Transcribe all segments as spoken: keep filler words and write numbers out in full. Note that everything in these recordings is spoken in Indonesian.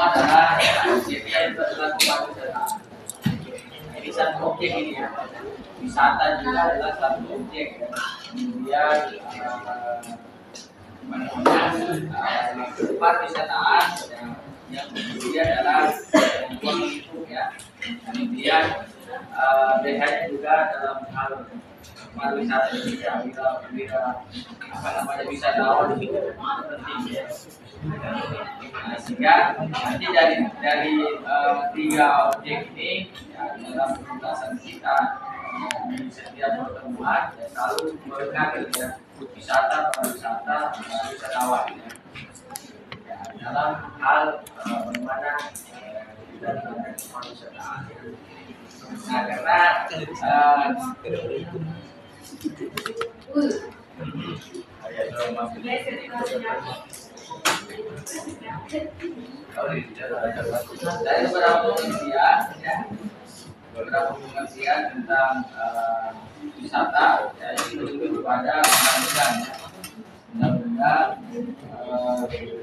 adalah objeknya itu adalah tempat wisata. Ini satu objek ini ya. Wisata juga adalah satu objek ya. Kemudian uh, uh, tempat wisataan yang kemudian adalah uang itu ya. Kemudian uh, B H-nya juga dalam hal pariwisata ini ya, bila bila apa namanya wisatawan itu penting ya. Nah, sehingga nanti dari dari uh, tiga objek ini ya, dalam pembahasan kita uh, di setiap pertemuan ya, selalu berkaitan ya wisata, pariwisata, uh, wisatawan ya. Ya, dalam hal uh, bagaimana uh, kita melakukan pariwisata. Nah, karena uh, dari beberapa penelitian ya, beberapa penelitian tentang uh, wisata ya, itu kepada undang-undang ya, undang-undang uh,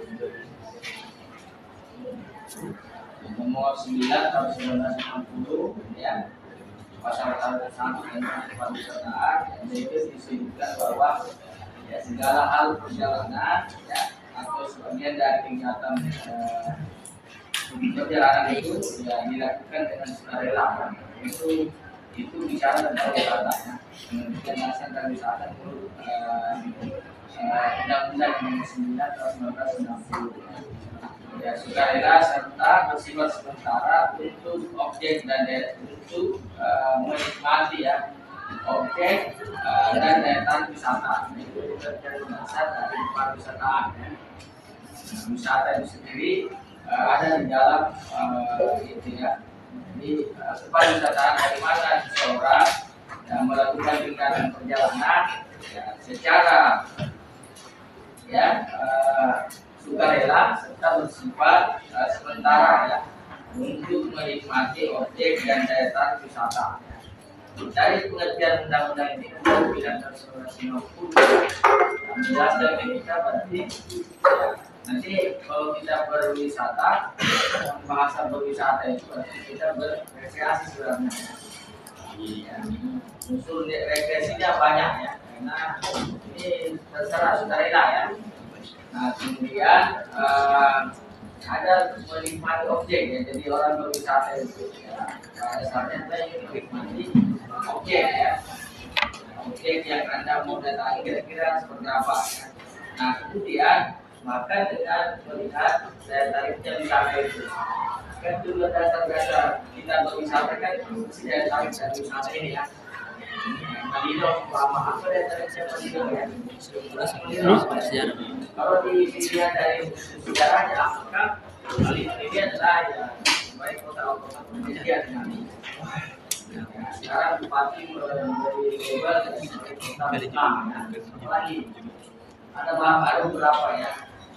nomor sembilan tahun seribu sembilan ratus enam puluh ya, pasal satu tentang pariwisata, yaitu disebutkan bahwa ya segala hal perjalanan ya atau sebagian dari kegiatan eh, perjalanan itu ya dilakukan dengan sukarela. Itu itu bicara tentang wisata ya. Kemudian melaksanakan wisata menurut undang-undang nomor sembilan tahun seribu sembilan ratus enam puluh. Ya, sukarela serta bersifat sementara untuk objek dan daya, untuk uh, menikmati ya objek uh, dan daya tarik wisata. Itu menjadi dasar dari pariwisataan ya. Nah, wisata itu sendiri uh, ada di dalam uh, itu ya. Jadi uh, pariwisataan dari mana seseorang yang melakukan kegiatan perjalanan ya, secara ya uh, sukarela serta bersifat uh, sementara ya untuk menikmati objek dan daya tarik wisata. Dari pengertian undang-undang ini sembilan tahun seribu sembilan ratus lima puluh menjelaskan kita berarti ya, nanti kalau kita berwisata, bahasa berwisata itu berarti kita berrekreasi sebenarnya. Ya, unsur rekreasinya banyak ya, karena ini terserah sukarela ya. Nah, kemudian uh, ada menikmati objek ya, jadi orang berwisata itu ya, dasarnya saya ingin menikmati objek ya, objek yang Anda mau datangi kira-kira seperti apa ya. Nah, kemudian maka dengan melihat daya tariknya wisata itu kan juga dasar-dasar kita berwisata kan mesti daya tarik dari wisata ini ya. Malino, lama apa daya tariknya Malino ya? Sejarah. Kalau dilihat dari sejarahnya, maka Malino ini adalah ya baik kota kota pendidikan kami. Sekarang bupati menjadi global dari kota Islam. Lagi ada ada beberapa ya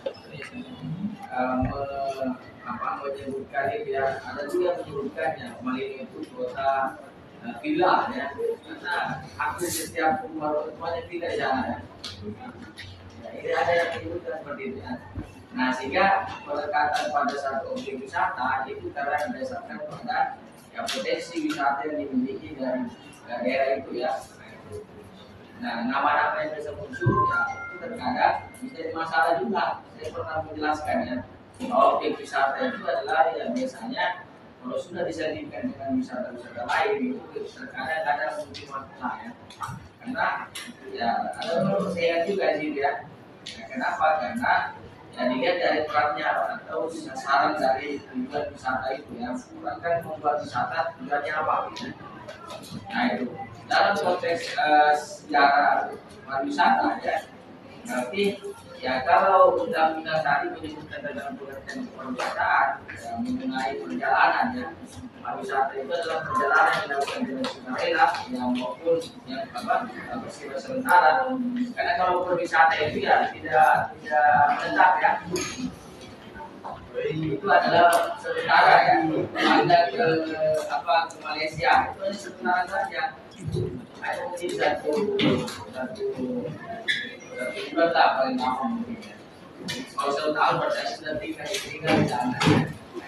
um, apa menyebutkan itu ya. Ada juga menyebutkan ya Malino itu kota villa ya, karena hampir setiap rumah rumahnya villa di sana ya. Ya, ini ada yang menyebutkan seperti itu ya. Nah, sehingga pendekatan pada satu objek wisata itu karena berdasarkan pada ya, potensi wisata yang dimiliki dari daerah itu ya. Nah, nama-nama yang bisa muncul ya itu terkadang bisa jadi masalah juga. Saya pernah menjelaskan ya, objek wisata itu adalah yang biasanya kalau sudah disandingkan dengan wisata-wisata lain itu terkadang ada mungkin masalah ya, karena ya ada menurut saya juga sih ya. Nah, kenapa? Karena ya dilihat dari perannya atau sasaran dari tujuan wisata itu yang akan membuat wisata tujuannya apa gitu. Nah itu dalam konteks uh, sejarah pariwisata ya, berarti ya kalau undang-undang tadi menyebutkan dalam pengertian pariwisataan ya, mengenai perjalanan ya, pariwisata itu adalah perjalanan yang dilakukan dengan sukarela yang maupun yang apa bersifat sementara. Karena kalau pariwisata itu ya tidak tidak tetap ya, itu adalah sementara ya. Anda ke apa ke Malaysia itu hanya sementara saja, hanya mungkin satu satu satu bulan lah paling lama mungkin. Kalau satu tahun berarti sudah tinggal tinggal di sana.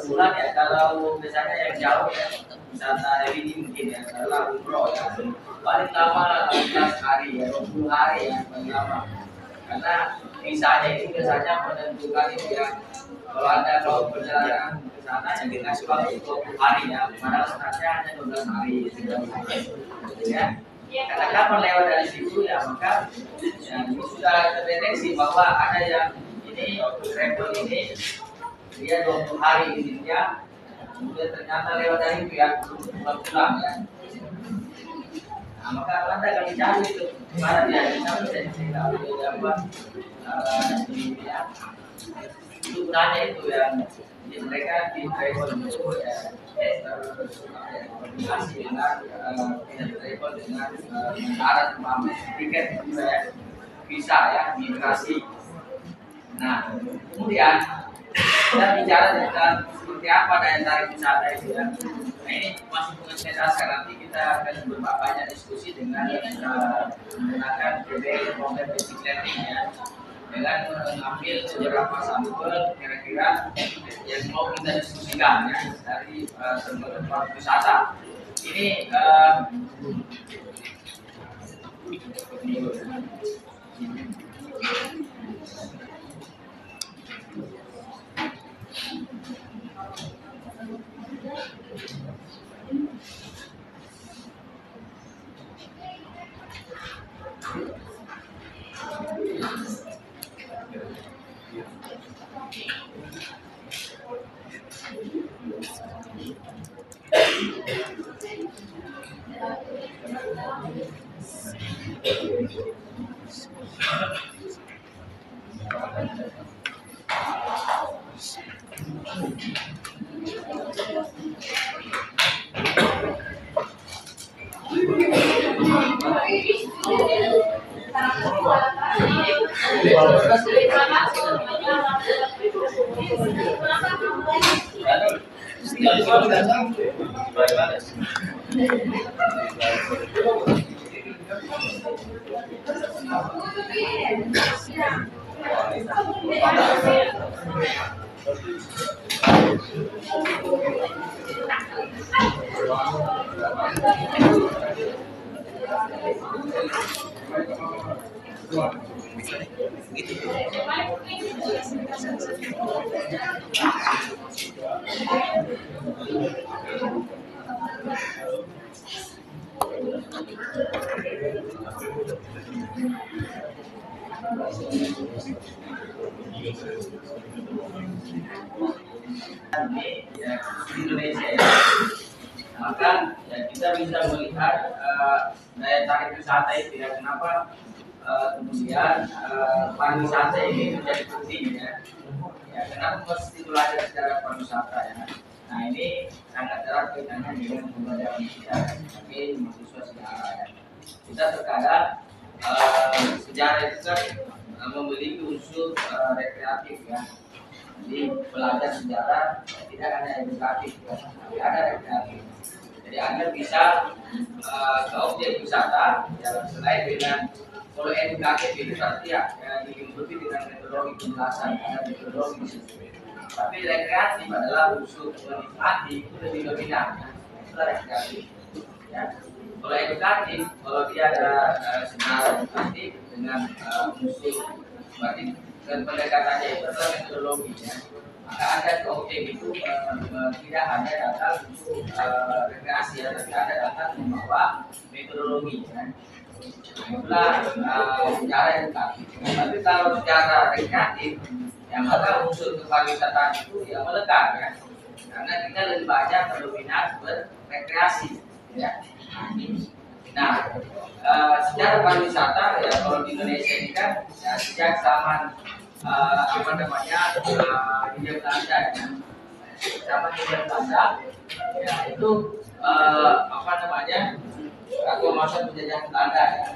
bulan ya, kalau misalnya yang jauh ya, wisata religi mungkin ya, kalau umroh ya, paling lama empat belas hari ya, dua puluh hari ya, paling lama. Karena visanya itu biasanya menentukan itu ya, kalau Anda mau perjalanan ke sana yang dikasih waktu dua puluh hari ya, padahal sebenarnya hanya dua belas hari tiga hari ya. Karena kapan lewat dari situ ya, maka ya, ini sudah terdeteksi bahwa ada yang ini travel ini dia dua puluh hari izinnya, kemudian ternyata lewat dari itu ya belum pulang ya. Nah, maka Anda akan cari itu mana dia di sana dan cerita apa di ya itu gunanya itu yang jadi mereka di travel itu ya terkoordinasi dengan tidak travel dengan syarat pamit tiket juga ya, bisa ya migrasi. Nah kemudian kita bicara tentang seperti apa daya tarik wisata itu ya. Nah ini masih mengenai dasar, nanti kita akan banyak diskusi dengan uh, menggunakan B B Program Basic Learning ya, dengan mengambil beberapa sampel kira-kira yang mau kita diskusikan ya dari uh, tempat wisata. Ini uh, ya, di Indonesia ya, maka ya, kita bisa melihat uh, daya tarik wisata itu ya, kenapa uh, kemudian uh, pariwisata ini menjadi penting ya. Ya, kenapa mesti belajar secara pariwisata ya. Nah ini sangat erat kaitannya dengan pembelajaran kita sebagai mahasiswa sejarah ya. Kita terkadang uh, sejarah itu kan uh, memiliki unsur uh, rekreatif ya. Jadi belajar sejarah tidak hanya edukatif ya, tapi ada rekreatif. Jadi Anda bisa uh, ke objek wisata ya, selain dengan kalau edukatif itu berarti ya, ya diikuti dengan metodologi penjelasan, ada metodologi di situ. Tapi rekreatif adalah unsur menikmati itu lebih dominan, ya. Itu rekreatif. Ya. Kalau edukatif, kalau dia ada uh, sejarah edukatif dengan uh, unsur berarti dan pendekatannya itu adalah metodologi ya. Maka ada ke objek itu uh, uh, tidak hanya datang untuk uh, rekreasi ya, tapi ada datang membawa metodologi ya. Itulah uh, secara edukatif. Tapi kalau secara rekreatif, yang maka unsur kepariwisataan itu ya melekat ya. Karena kita lebih banyak berminat berrekreasi ya. Nah, uh, secara pariwisata ya kalau di Indonesia ini kan ya, sejak zaman uh, apa namanya uh, Hindia Belanda ya, zaman Hindia Belanda ya itu uh, apa namanya atau masa penjajahan Belanda ya.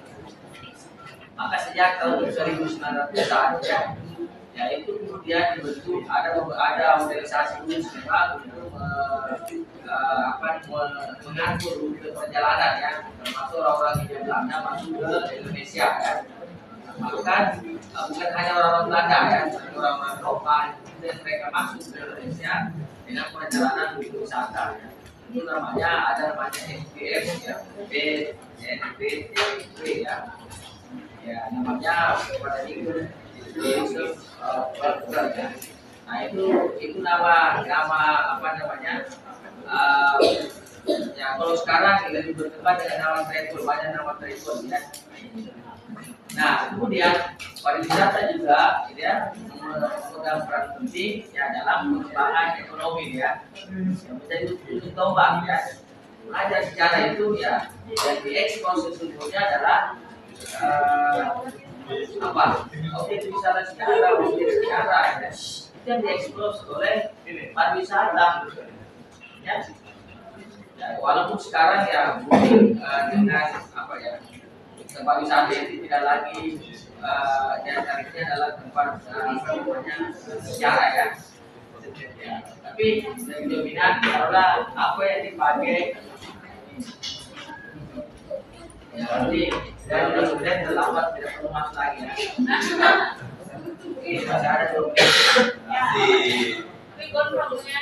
Maka sejak tahun seribu sembilan ratusan ya, ya itu kemudian dibentuk ada ada organisasi khusus memang untuk uh, uh, apa mengatur rute perjalanan ya, termasuk orang-orang Hindia Belanda masuk ke Indonesia ya. Maka uh, bukan hanya orang-orang Belanda ya, orang-orang Eropa dan mereka masuk ke Indonesia dengan perjalanan wisata ya. Itu namanya ada namanya S B M ya, B N B T W ya. Ya namanya pada itu itu ya. Nah itu itu nama nama apa namanya? Uh, ya kalau sekarang lebih berkembang dengan nama travel, banyak nama travel ya. Nah kemudian pariwisata juga gitu ya memegang peran penting ya dalam pengembangan ekonomi ya, yang menjadi ujung tombak ya. Belajar sejarah itu ya yang diekspos sesungguhnya adalah uh, apa objek wisata sejarah, objek sejarah ya, yang diekspos oleh pariwisata ya. Ya, walaupun sekarang ya mungkin uh, dengan apa ya tempat wisata itu tidak lagi uh, yang tarifnya adalah tempat uh, namanya sejarah ya. Ya, tapi lebih dominan karena apa yang dipakai ya nanti dan mudah-mudahan terlambat tidak perlu masuk lagi ya. Ini masih ada dulu. Tapi kontrolnya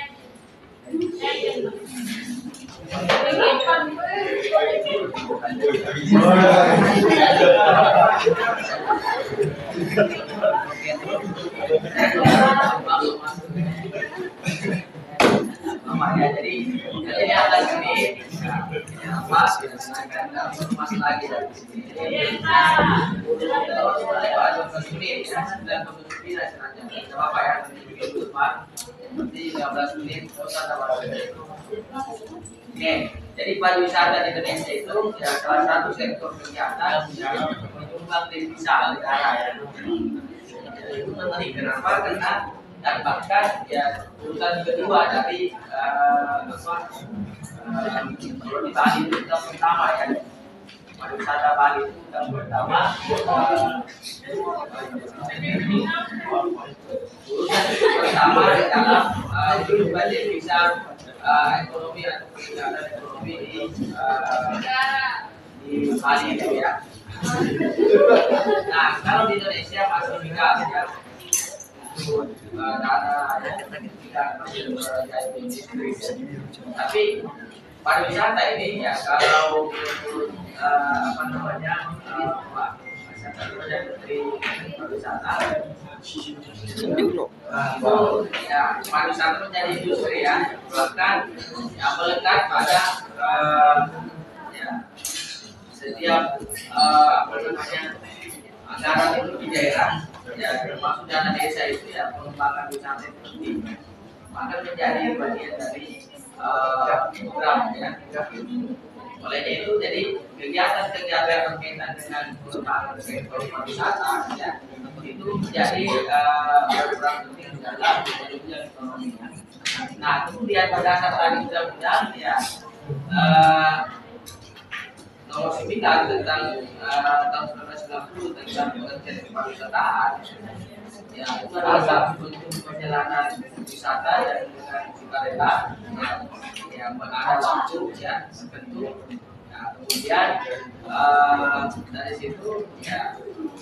ya, jadi jadi atas ini apa akan masuk lagi dari sini. Kalau ada dokter ini dan dokter ini tidak apa ya, itu Pak. Nanti lima belas menit terus ada waktu. Oke, jadi pariwisata di Indonesia itu ya salah satu sektor kegiatan yang menyumbang devisa negara ya. Itu penting kenapa? Karena dan bahkan ya urutan kedua dari uh, apa uh, kalau di Bali itu yang pertama ya, pariwisata Bali itu yang pertama uh, urusan pertama dalam uh, menyumbang devisa uh, ekonomi atau kegiatan ekonomi di uh, di Bali itu ya. Nah kalau di Indonesia masih juga ya dana tidak tapi pariwisata ini ya kalau uh, apa namanya uh, Pak Menteri Pariwisata uh, ya pariwisata menjadi industri ya bahkan yang melekat pada uh, ya setiap uh, apa namanya anggaran itu di daerah ya termasuk dana desa itu ya pengembangan wisata itu maka menjadi bagian dari uh, program ya. Oleh itu jadi kegiatan-kegiatan berkaitan dengan pengembangan sektor pariwisata ya itu menjadi uh, program penting dalam pertumbuhan ekonomi. Nah kemudian pada saat tadi undang-undang ya uh, nomor sembilan tentang uh, tahun seribu sembilan ratus sembilan puluh tentang pengertian pariwisataan ya itu adalah satu bentuk perjalanan wisata yang dengan sukarela yang yang ada waktu ya tertentu. Nah kemudian uh, dari situ ya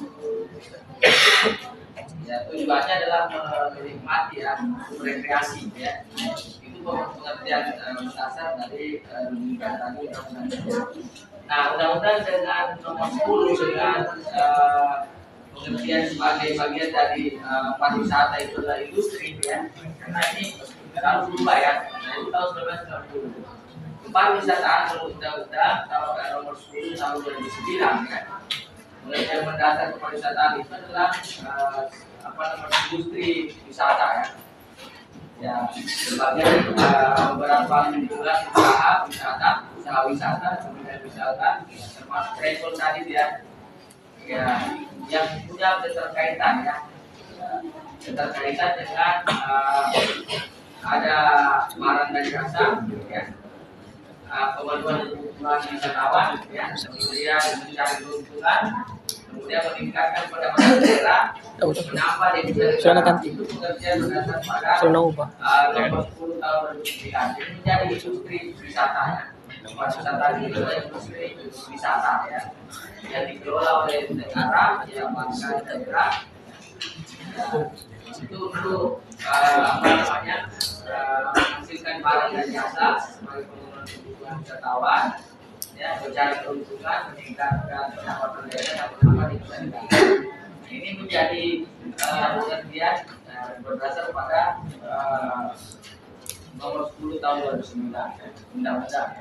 ya tujuannya adalah menikmati ya rekreasi ya itu pengertian uh, dasar dari uh, tadi undang-undang. Nah, undang-undang dengan nomor sepuluh dengan uh, pengertian sebagai bagian dari uh, pariwisata itu adalah industri ya. Karena ini tahun berubah ya. Nah, itu tahun seribu sembilan ratus sembilan puluh. Pariwisataan menurut undang-undang tahun nomor sepuluh tahun dua ribu sembilan ya. Pengertian mendasar pariwisataan itu adalah uh, apa namanya industri wisata ya. Ya, sebagai uh, beberapa lingkungan usaha wisata, usaha wisata, kemudian misalkan termasuk travel tadi ya, ya yang punya keterkaitan ya, keterkaitan dengan uh, ada barang dan jasa, ya, uh, pemenuhan kebutuhan wisatawan, ya, kemudian mencari keuntungan, kemudian meningkatkan pendapatan daerah. Kenapa dia bisa itu pengertian berdasar pada nomor sepuluh tahun dua ribu sembilan jadi menjadi industri wisata ya. Pariwisata itu adalah industri wisata ya yang dikelola oleh negara ya bangsa daerah Nah, itu untuk uh, apa namanya uh, menghasilkan barang dan jasa sebagai pemenuhan kebutuhan wisatawan, ya, mencari keuntungan, meningkatkan pendapatan daerah dan apa di ini menjadi uh, pengertian uh, berdasar pada uh, nomor sepuluh tahun dua ribu sembilan undang-undang.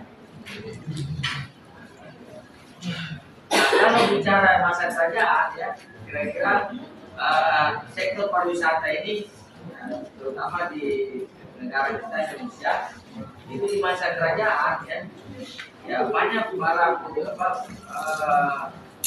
Kalau bicara masa kerajaan, ya, kira-kira uh, sektor pariwisata ini, uh, terutama di negara kita Indonesia, itu di masa kerajaan, ya, ya banyak para pejabat, uh,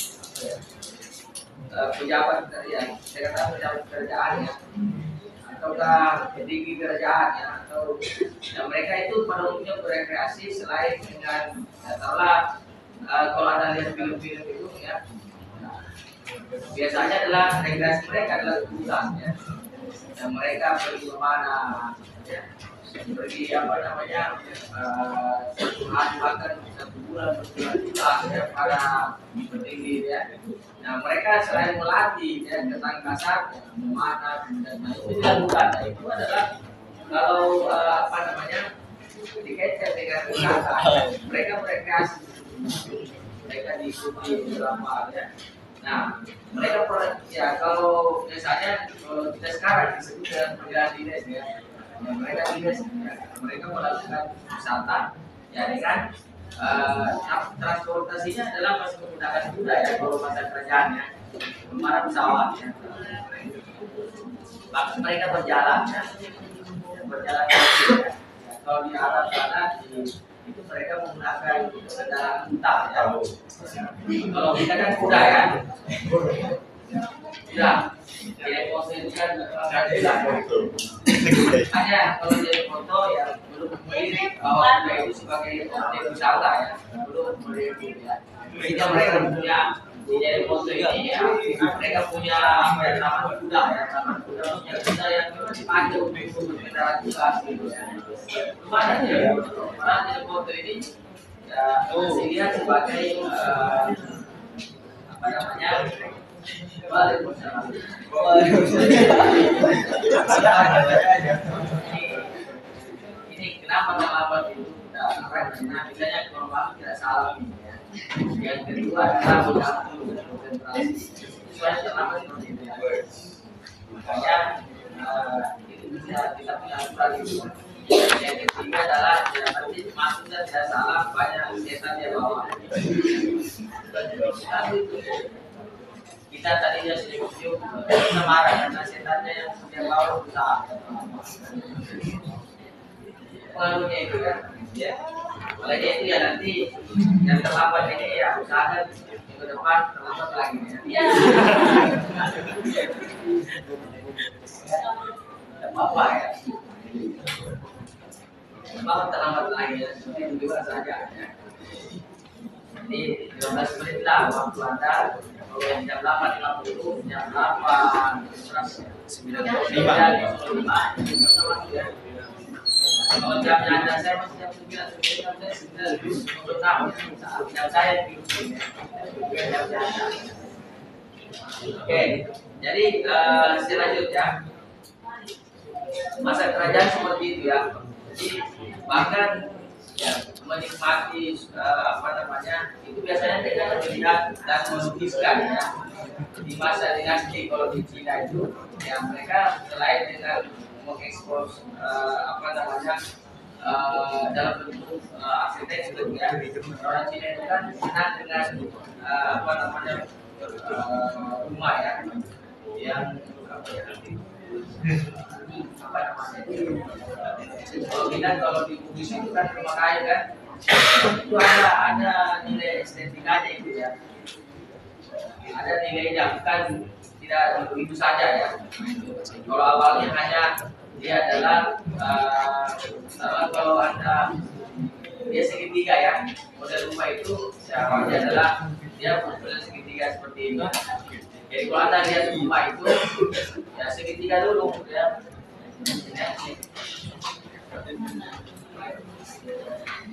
uh, pejabat ya, saya kata pejabat kerajaan, ya, ataukah petinggi kerajaan, ya, atau ya, mereka itu pada umumnya berekreasi selain dengan ya, taruhlah Uh, kalau ada lihat film-film itu, ya, nah, biasanya adalah rekreasi mereka adalah liburan, ya, dan mereka pergi kemana, ya, pergi apa namanya uh, satu hari bahkan satu bulan berbulan-bulan, ya, para petinggi, ya. Nah mereka selain melatih, ya, ketangkasan, ya, memanah dan lain itu dilakukan. Nah, itu adalah kalau uh, apa namanya dikaitkan dengan wisata, mereka rekreasi. Mereka diikuti drama, ya. Nah, mereka ya kalau misalnya kalau kita sekarang disebut dengan perjalanan dinas, ya, ya mereka dinas, ya, mereka melakukan wisata, ya, dengan uh, transportasinya adalah masih menggunakan kuda, ya, kalau masa kerajaannya kemana pesawat, ya. Maka mereka berjalan, ya, berjalan, ya. Ya, kalau di Arab sana di itu mereka menggunakan kendaraan unta, ya. Kalau kita kan kuda, ya. Tidak, jadi posisikan tidak. Hanya kalau jadi foto, ya, belum memilih bahwa kuda itu sebagai objek wisata, ya, belum memilih, ya. Jika mereka punya jadi foto ini, ya, mereka punya apa yang namanya kuda, ya, taman kuda, punya kuda yang dipakai untuk kendaraan kuda, gitu, ya. Mana ya, mana jadi foto ini, ya, dilihat sebagai uh, apa namanya, Waalaikumsalam. Ini kenapa terlambat itu? Nah, karena bilangnya kalau malam tidak salah, ya. Yang kedua adalah mengganggu konsentrasi. Soalnya terlambat seperti itu, ya. Makanya uh, itu bisa kita punya aturan itu. Yang ketiga adalah ya, berarti maksudnya tidak salah, banyak setan yang bawa. Kita tadinya sedikit kita marah karena setannya yang yang bawa usaha. Pengaruhnya itu kan, ya. Apalagi itu ya nanti yang terlambat ini ya usahakan minggu depan terlambat lagi, ya. Tidak apa-apa, ya. Memang terlambat lagi, ya, seperti itu juga saja, ya. Jadi lima belas menit lah waktu Anda. Kalau yang jam delapan lima puluh, jam delapan sembilan puluh lima, ya. Kalau jamnya Anda saya masih jam sembilan, sembilan sembilan puluh enam, jam saya di sini. Oke, jadi uh, selanjutnya masa kerajaan seperti itu, ya. Jadi bahkan ya, menikmati uh, apa namanya itu biasanya dengan melihat dan melukiskan, ya. Di masa dinasti kalau di Cina itu, ya mereka selain dengan mengekspos uh, apa namanya uh, dalam bentuk uh, arsitektur, ya, orang Cina itu kan senang dengan uh, apa namanya uh, rumah, ya, yang apa ya, apa namanya kalau kita kalau di Bugis itu kan rumah kayu, kan, itu ada ada nilai estetikanya itu, ya, ada nilainya, bukan tidak begitu saja, ya. Kalau awalnya hanya dia adalah uh, kalau anda dia segitiga, ya, model rumah itu ya, awalnya adalah dia model segitiga seperti ini. Jadi kalau anda lihat rumah itu ya segitiga dulu, ya.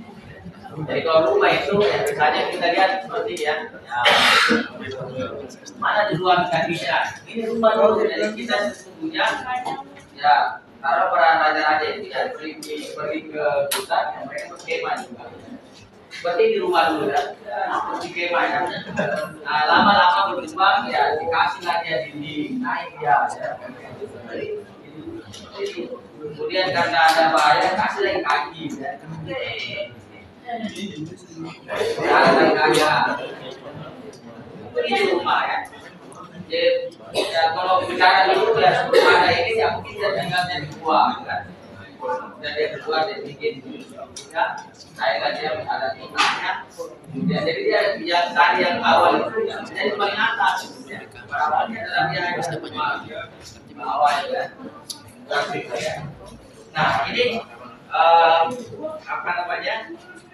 Jadi kalau rumah itu ya, biasanya kita lihat seperti, ya, ya mana duluan kakinya. Ini rumah dulu, jadi kita sesungguhnya ya taruh para raja-raja itu ya pergi, pergi ke hutan, ya, mereka berkemah juga. Berarti di rumah dulu ya, pergi kemah ya. Nah, lama-lama berkembang ya dikasih lagi ya dinding, naik ya. ya. Kemudian karena ada bahaya kasih lagi kaki ya. Kasih lagi kaki ya. Ini rumah ya. Jadi ya kalau bicara dulu ya sebelum ada ini ya mungkin dia tinggalnya di gua kan. Dan dia keluar dia bikin ya. Saya kan dia ada tingkahnya. Ya, jadi dia yang tadi yang awal itu ya jadi paling atas. Ya. Awalnya adalah dia yang awal ya. Nah ini uh, apa namanya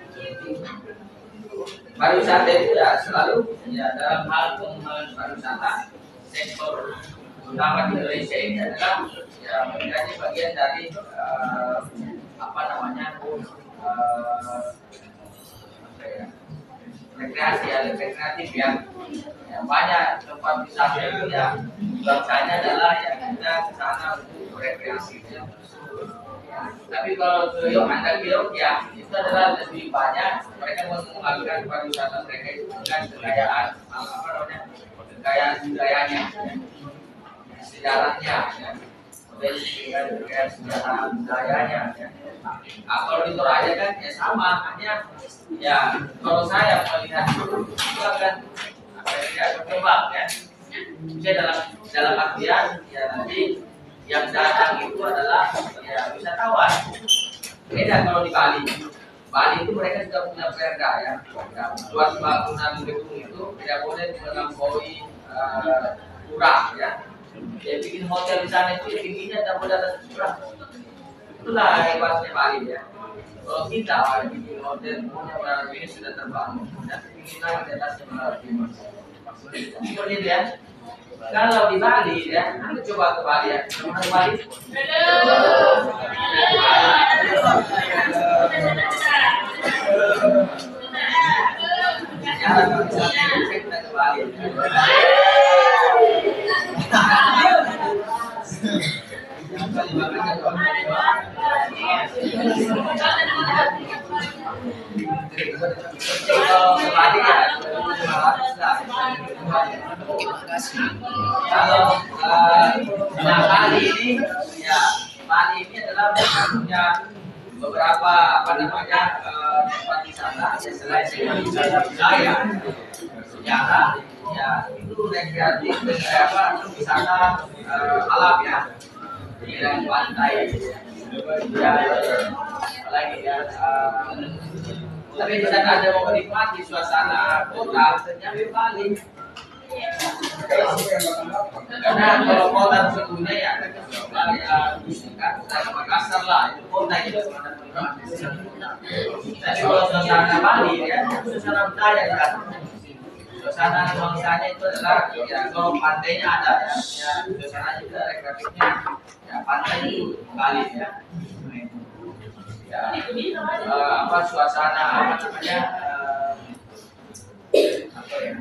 pariwisata itu ya selalu ya dalam hal pengembangan pariwisata sektor utama di Indonesia ini adalah ya menjadi bagian dari uh, apa namanya uh, apa ya, rekreasi ya rekreatif ya. Ya banyak tempat wisata itu ya tujuannya adalah ya kita ke sana untuk rekreasi ya. Tapi kalau tujuan Anda bilang ya itu adalah lebih banyak mereka mengalihkan pariwisata mereka itu dengan kekayaan apa namanya kekayaan budayanya, sejarahnya, ya. Dengan kekayaan sejarah budayanya. Ya. Nah, kalau di Toraja kan ya sama hanya ya kalau saya melihat itu itu akan apa ya berkembang ya. Bisa dalam dalam artian ya nanti yang datang itu adalah ya wisatawan. Beda kalau di Bali. Bali itu mereka juga punya perda ya. Buat bangunan gedung itu tidak boleh melampaui uh, curah ya. Dia bikin hotel di sana itu tingginya tidak boleh atas curah. Itulah hebatnya Bali ya. Kalau kita bikin hotel punya berapa ini sudah terbangun dan kita di atasnya melalui. Seperti itu ya. Kalau di Bali ya, Anda coba ke Bali ya, teman ke Bali. Ya, kalau kita ke Bali. Kalau ke Bali ya, kalau uh, nah Bali ini ya Bali ini adalah punya beberapa apa namanya uh, tempat wisata ya selain tempat wisata budaya sejarah ya itu rekreatif kayak apa wisata uh, alam ya di pantai ya lagi ya uh, tapi di sana ada mau menikmati suasana kota ternyata Bali. Karena kalau kota sebelumnya ya ada ya Makassar lah itu kota itu. Tapi kalau suasana Bali ya suasana budaya kan. Suasana bangsanya itu adalah ya kalau pantainya ada ya, ya suasana juga rekreatifnya ya pantai itu Bali ya. Ya uh, apa suasana apa namanya uh, apa ya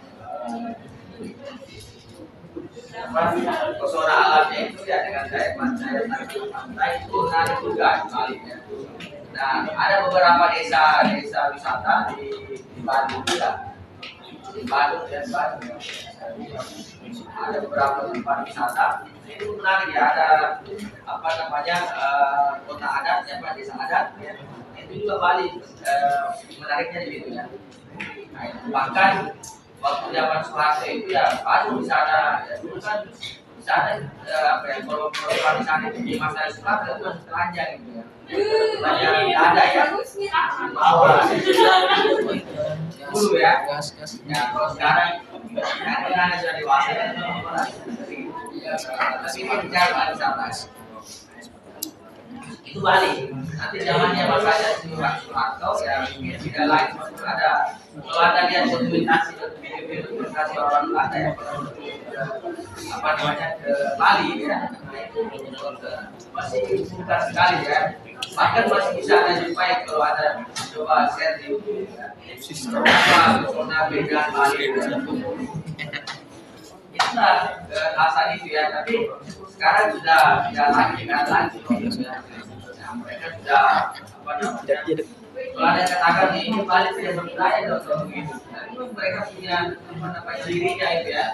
apa pesona alamnya itu ya dengan gaya pantai pantai itu menarik juga sekali ya. Nah ada beberapa desa desa wisata di, di Bandung juga di Bandung dan Bandung ada beberapa tempat wisata itu menarik ya ada apa namanya uh, kota adat ya pak desa adat ya itu juga Bali uh, menariknya di situ ya. Nah, bahkan waktu zaman Soeharto itu ya baru di sana ya dulu kan di sana uh, apa ya kalau kalau di sana itu di masa Soeharto itu masih telanjang gitu ya banyak ada ya bawah dulu ya ya kalau sekarang kan sudah dewasa ya tapi ini bicara wisata itu Bali nanti zamannya masanya Soeharto ya tidak lain ada kalau ada lihat dokumentasi dokumentasi dokumentasi orang Belanda ya apa namanya ke Bali ya masih bukan sekali ya bahkan masih bisa anda jumpai kalau ada coba share di YouTube ya apa zona beda Bali lah ke alasan itu ya, tapi sekarang sudah tidak lagi kan lagi. Nah, mereka sudah apa namanya? Kalau ada katakan nih ini balik tidak berdaya dong begitu. Nah, itu mereka punya apa namanya dirinya itu ya.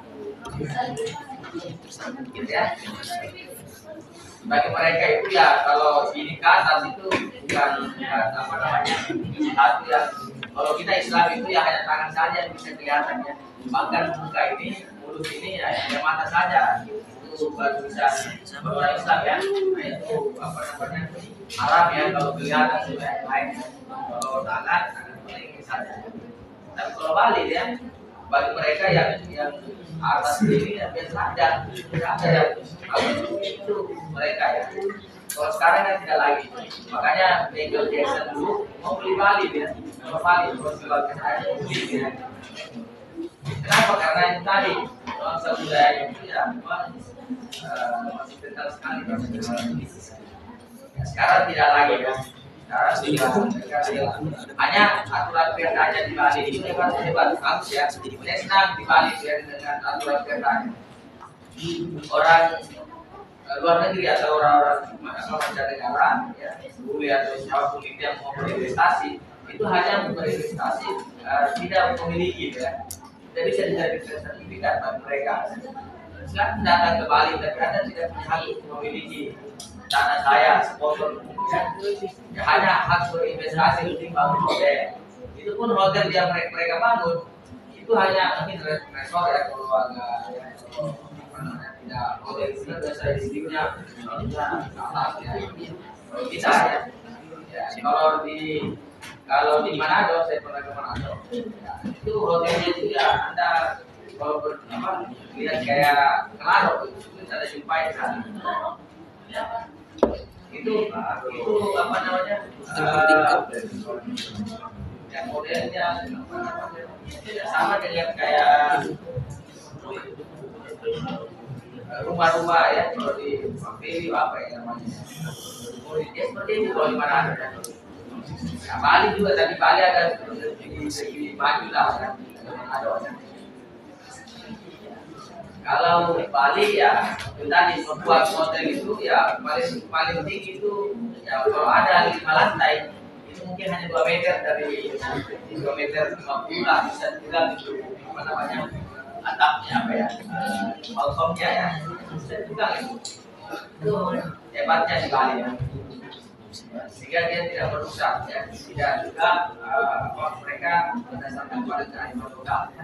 Gitu ya. Bagi mereka itu ya kalau ini ke atas itu bukan, bukan apa namanya satu ya. Kalau kita Islam itu ya hanya tangan saja yang bisa kelihatan ya. Bahkan muka ini, mulut ini ya hanya mata saja. Itu baru bisa orang Islam ya. Nah itu apa namanya haram ya kalau kelihatan sudah yang lain. Kalau tangan, tangan ini saja. Tapi kalau balik ya, bagi mereka yang yang atas ini ya biasa saja, tidak ada yang apa itu mereka ya. Kalau sekarang kan tidak lagi. Makanya Michael Jackson dulu mau beli Bali ya, mau Bali terus keluarga saya beli ya. Kenapa? Karena itu tadi bangsa budaya itu ya memang masih kental sekali. Ya, sekarang tidak lagi ya. Sekarang tidak, hanya aturan perda aja di Bali itu hebat hebat bagus ya. Saya senang di Bali ya dengan aturan perdanya. Orang luar negeri atau orang-orang mancanegara ya, bule atau siapapun itu yang mau berinvestasi itu hanya berinvestasi uh, tidak memiliki ya, tidak bisa dijadikan sertifikat bagi mereka. Silakan datang ke Bali tapi Anda tidak punya hak untuk memiliki tanah saya sponsor ya, ya hanya hak berinvestasi untuk bangun hotel. Itu pun hotel yang mereka, mereka bangun itu hanya mungkin resort ya kalau agak ya, tidak hotel itu biasa istrinya atas ya. Kalau kita ya, ya kalau di kalau di Manado saya pernah ke Manado ya, itu hotelnya itu ya Anda kalau ber, apa lihat kayak Manado itu kita ada jumpai sana ya. itu itu apa namanya uh, yang modelnya sama dengan kayak rumah-rumah ya kalau di Pavili apa ya namanya ya seperti itu kalau di mana ada ya, Bali juga tadi Bali ada segi segi maju lah kan ada kalau Bali ya tadi membuat hotel itu ya paling paling tinggi itu ya kalau ada lima lantai itu mungkin hanya dua meter dari dua meter lima puluh lah bisa dibilang itu apa namanya atapnya apa ya balkonnya ya bisa dibilang itu itu hebatnya di Bali ya sehingga dia tidak merusak ya tidak juga uh, apa mereka berdasarkan pada kearifan lokal ya.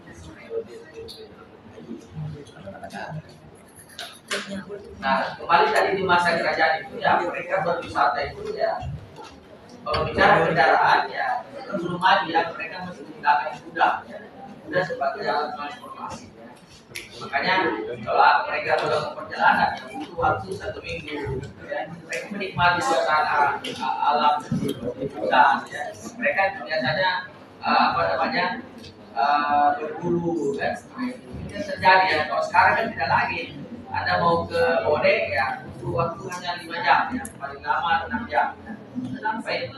Nah, kembali tadi di masa kerajaan itu ya mereka berwisata itu ya kalau bicara kendaraan ya belum maju ya mereka mesti menggunakan kuda ya. Kuda sebagai alat transportasi ya. Makanya kalau mereka sudah perjalanan ya butuh waktu satu minggu ya. Mereka menikmati suasana alam di hutan ya. Mereka biasanya uh, apa namanya uh, berburu kan itu terjadi ya. Kalau sekarang kan tidak lagi. Anda mau ke Bode ya butuh waktu hanya lima jam ya paling lama enam jam ya. Sampai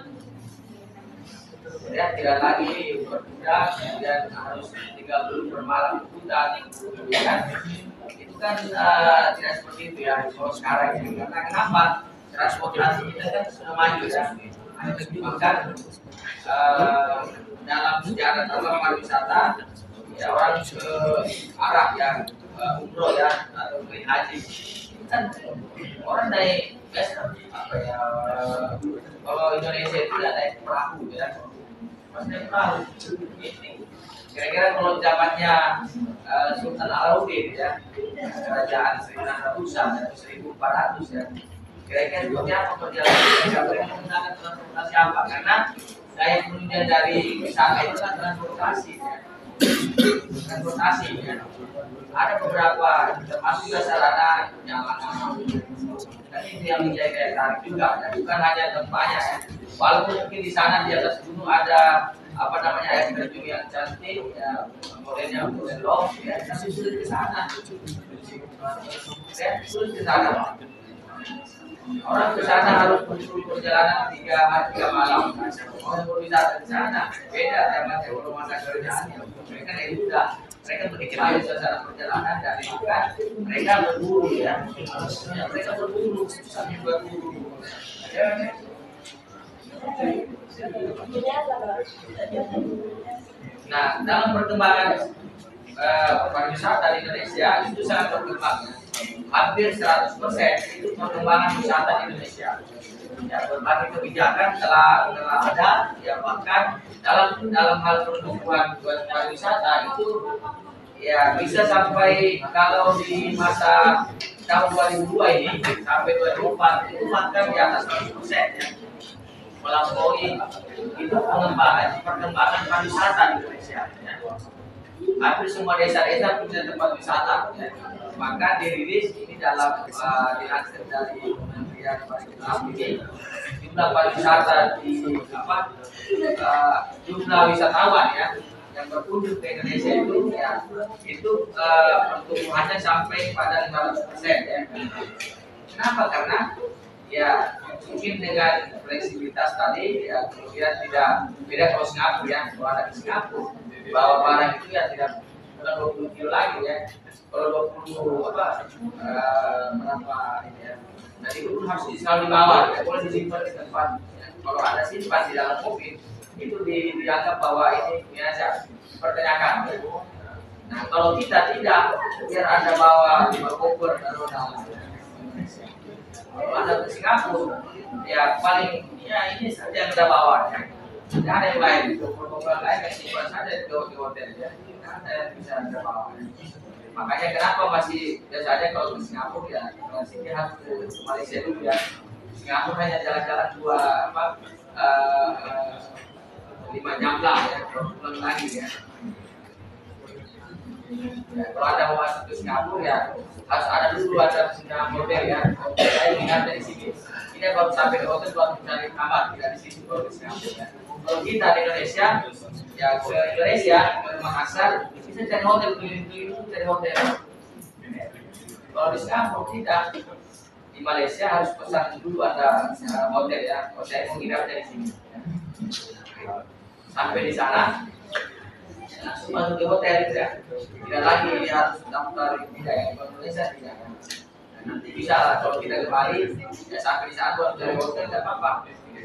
ya tidak lagi berkuda kemudian harus tinggal dulu bermalam di hutan ya kan itu kan uh, tidak seperti itu ya kalau sekarang ini karena kenapa transportasi kita kan sudah maju ya bahkan uh, dalam sejarah dalam pariwisata ya orang ke Arab ya uh, umroh ya atau ke haji kan orang naik biasa apa ya kalau Indonesia itu tidak naik perahu ya naik perahu kira-kira kalau zamannya uh, Sultan Alauddin ya kerajaan seribu enam ratusan atau seribu empat ratus ya kira-kira seperti apa perjalanan mereka mereka menggunakan transportasi apa karena daya penunjang dari wisata itu kan transportasi ya. transportasi ya. Ada beberapa termasuk juga sarana perjalanan dan itu yang menjadi daya tarik juga dan bukan hanya tempatnya ya. Walaupun mungkin di sana di atas gunung ada apa namanya air terjun yang cantik ya modelnya model loft ya tapi sulit ke sana ya sulit ke sana orang ke sana harus menempuh perjalanan tiga hari tiga malam orang berwisata di sana beda dengan kalau masa kerjaan mereka naik kuda mereka menikmati suasana perjalanan dan bahkan mereka berburu ya, ya mereka berburu sambil berburu. Ya, nah, dalam perkembangan uh, pariwisata di Indonesia itu sangat berkembang, hampir seratus persen itu perkembangan wisata di Indonesia. Ya, berbagai kebijakan telah telah ada, ya bahkan dalam dalam hal pertumbuhan buat pariwisata itu ya bisa sampai kalau di masa tahun dua ribu dua ini sampai dua ribu empat itu bahkan di atas seratus persen ya, melampaui itu pengembangan perkembangan pariwisata di Indonesia. Ya. Hampir semua desa-desa punya tempat wisata. Ya. Maka dirilis ini dalam uh, dilansir dari Kementerian Pariwisata ini jumlah pariwisata di apa uh, jumlah wisatawan ya yang berkunjung ke Indonesia itu ya itu uh, pertumbuhannya sampai pada lima ratus persen ya. Kenapa? Karena ya mungkin dengan fleksibilitas tadi ya kemudian tidak beda kalau Singapura ya, kalau ada di Singapura bawa barang itu ya tidak bukan dua puluh kilo lagi ya, kalau dua puluh apa uh, berapa ini ya, nah itu pun harus selalu dibawa ya, boleh disimpan di tempat ya. Kalau ada simpan di dalam mobil itu di, dianggap bahwa ini biasa pertanyakan ya. Nah kalau kita tidak, biar Anda bawa lima koper taruh dalam kalau Anda ke Singapura ya paling ya ini saja yang kita bawa ya. Tidak ada yang lain, koper-koper lain yang simpan saja di hotel ya. Tidak ada yang bisa Anda bawa. Makanya kenapa masih biasanya kalau ke Singapura ya transitnya harus ke Malaysia dulu ya. Singapura hanya jalan-jalan dua apa uh, uh, lima jam lah ya, pulang lagi ya. Ya, kalau ada mau masuk ke Singapura ya harus ada dulu ada punya hotel ya. Saya ingat dari sini. Ini baru sampai ke hotel baru mencari kamar, tidak di situ baru ke Singapura ya. Kalau kita di Indonesia ya ke Indonesia ke Makassar bisa cari hotel keliling-keliling cari hotel. Kalau di Singapura tidak, di Malaysia harus pesan dulu ada uh, hotel ya, hotel menginap dari sini. Ya. Sampai di sana langsung masuk ke hotel ya. Tidak lagi harus daftar tidak yang di Indonesia tidak. Nah, nanti bisa lah kalau kita ke Bali ya sampai di sana buat dari hotel tidak apa-apa.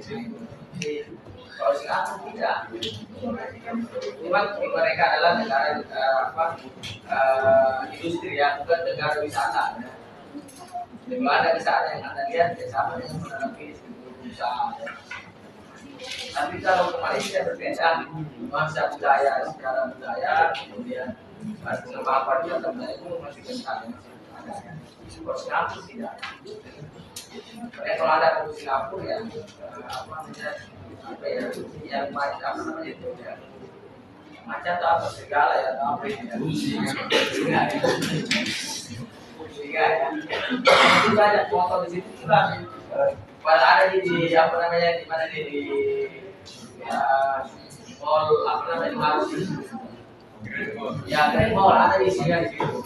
Kalau Singapura tidak, memang mereka adalah negara uh, apa uh, industri ya, bukan negara wisata. Ya. Jadi ada wisata yang anda lihat ya sama dengan menghadapi usaha. Tapi kalau ke Malaysia berbeda, masa budaya secara budaya, kemudian pengembangan juga budaya itu masih kental ya. Kalau Singapura tidak. Karena kalau ada ke Singapura ya apa namanya apa ya yang macam apa namanya itu ya macam atau apa segala ya atau apa ini ya singa ya singa ya itu banyak foto di situ juga pada ada di, di apa namanya di mana di, di ya, mall apa namanya harus ya Grand Mall ada di sini di situ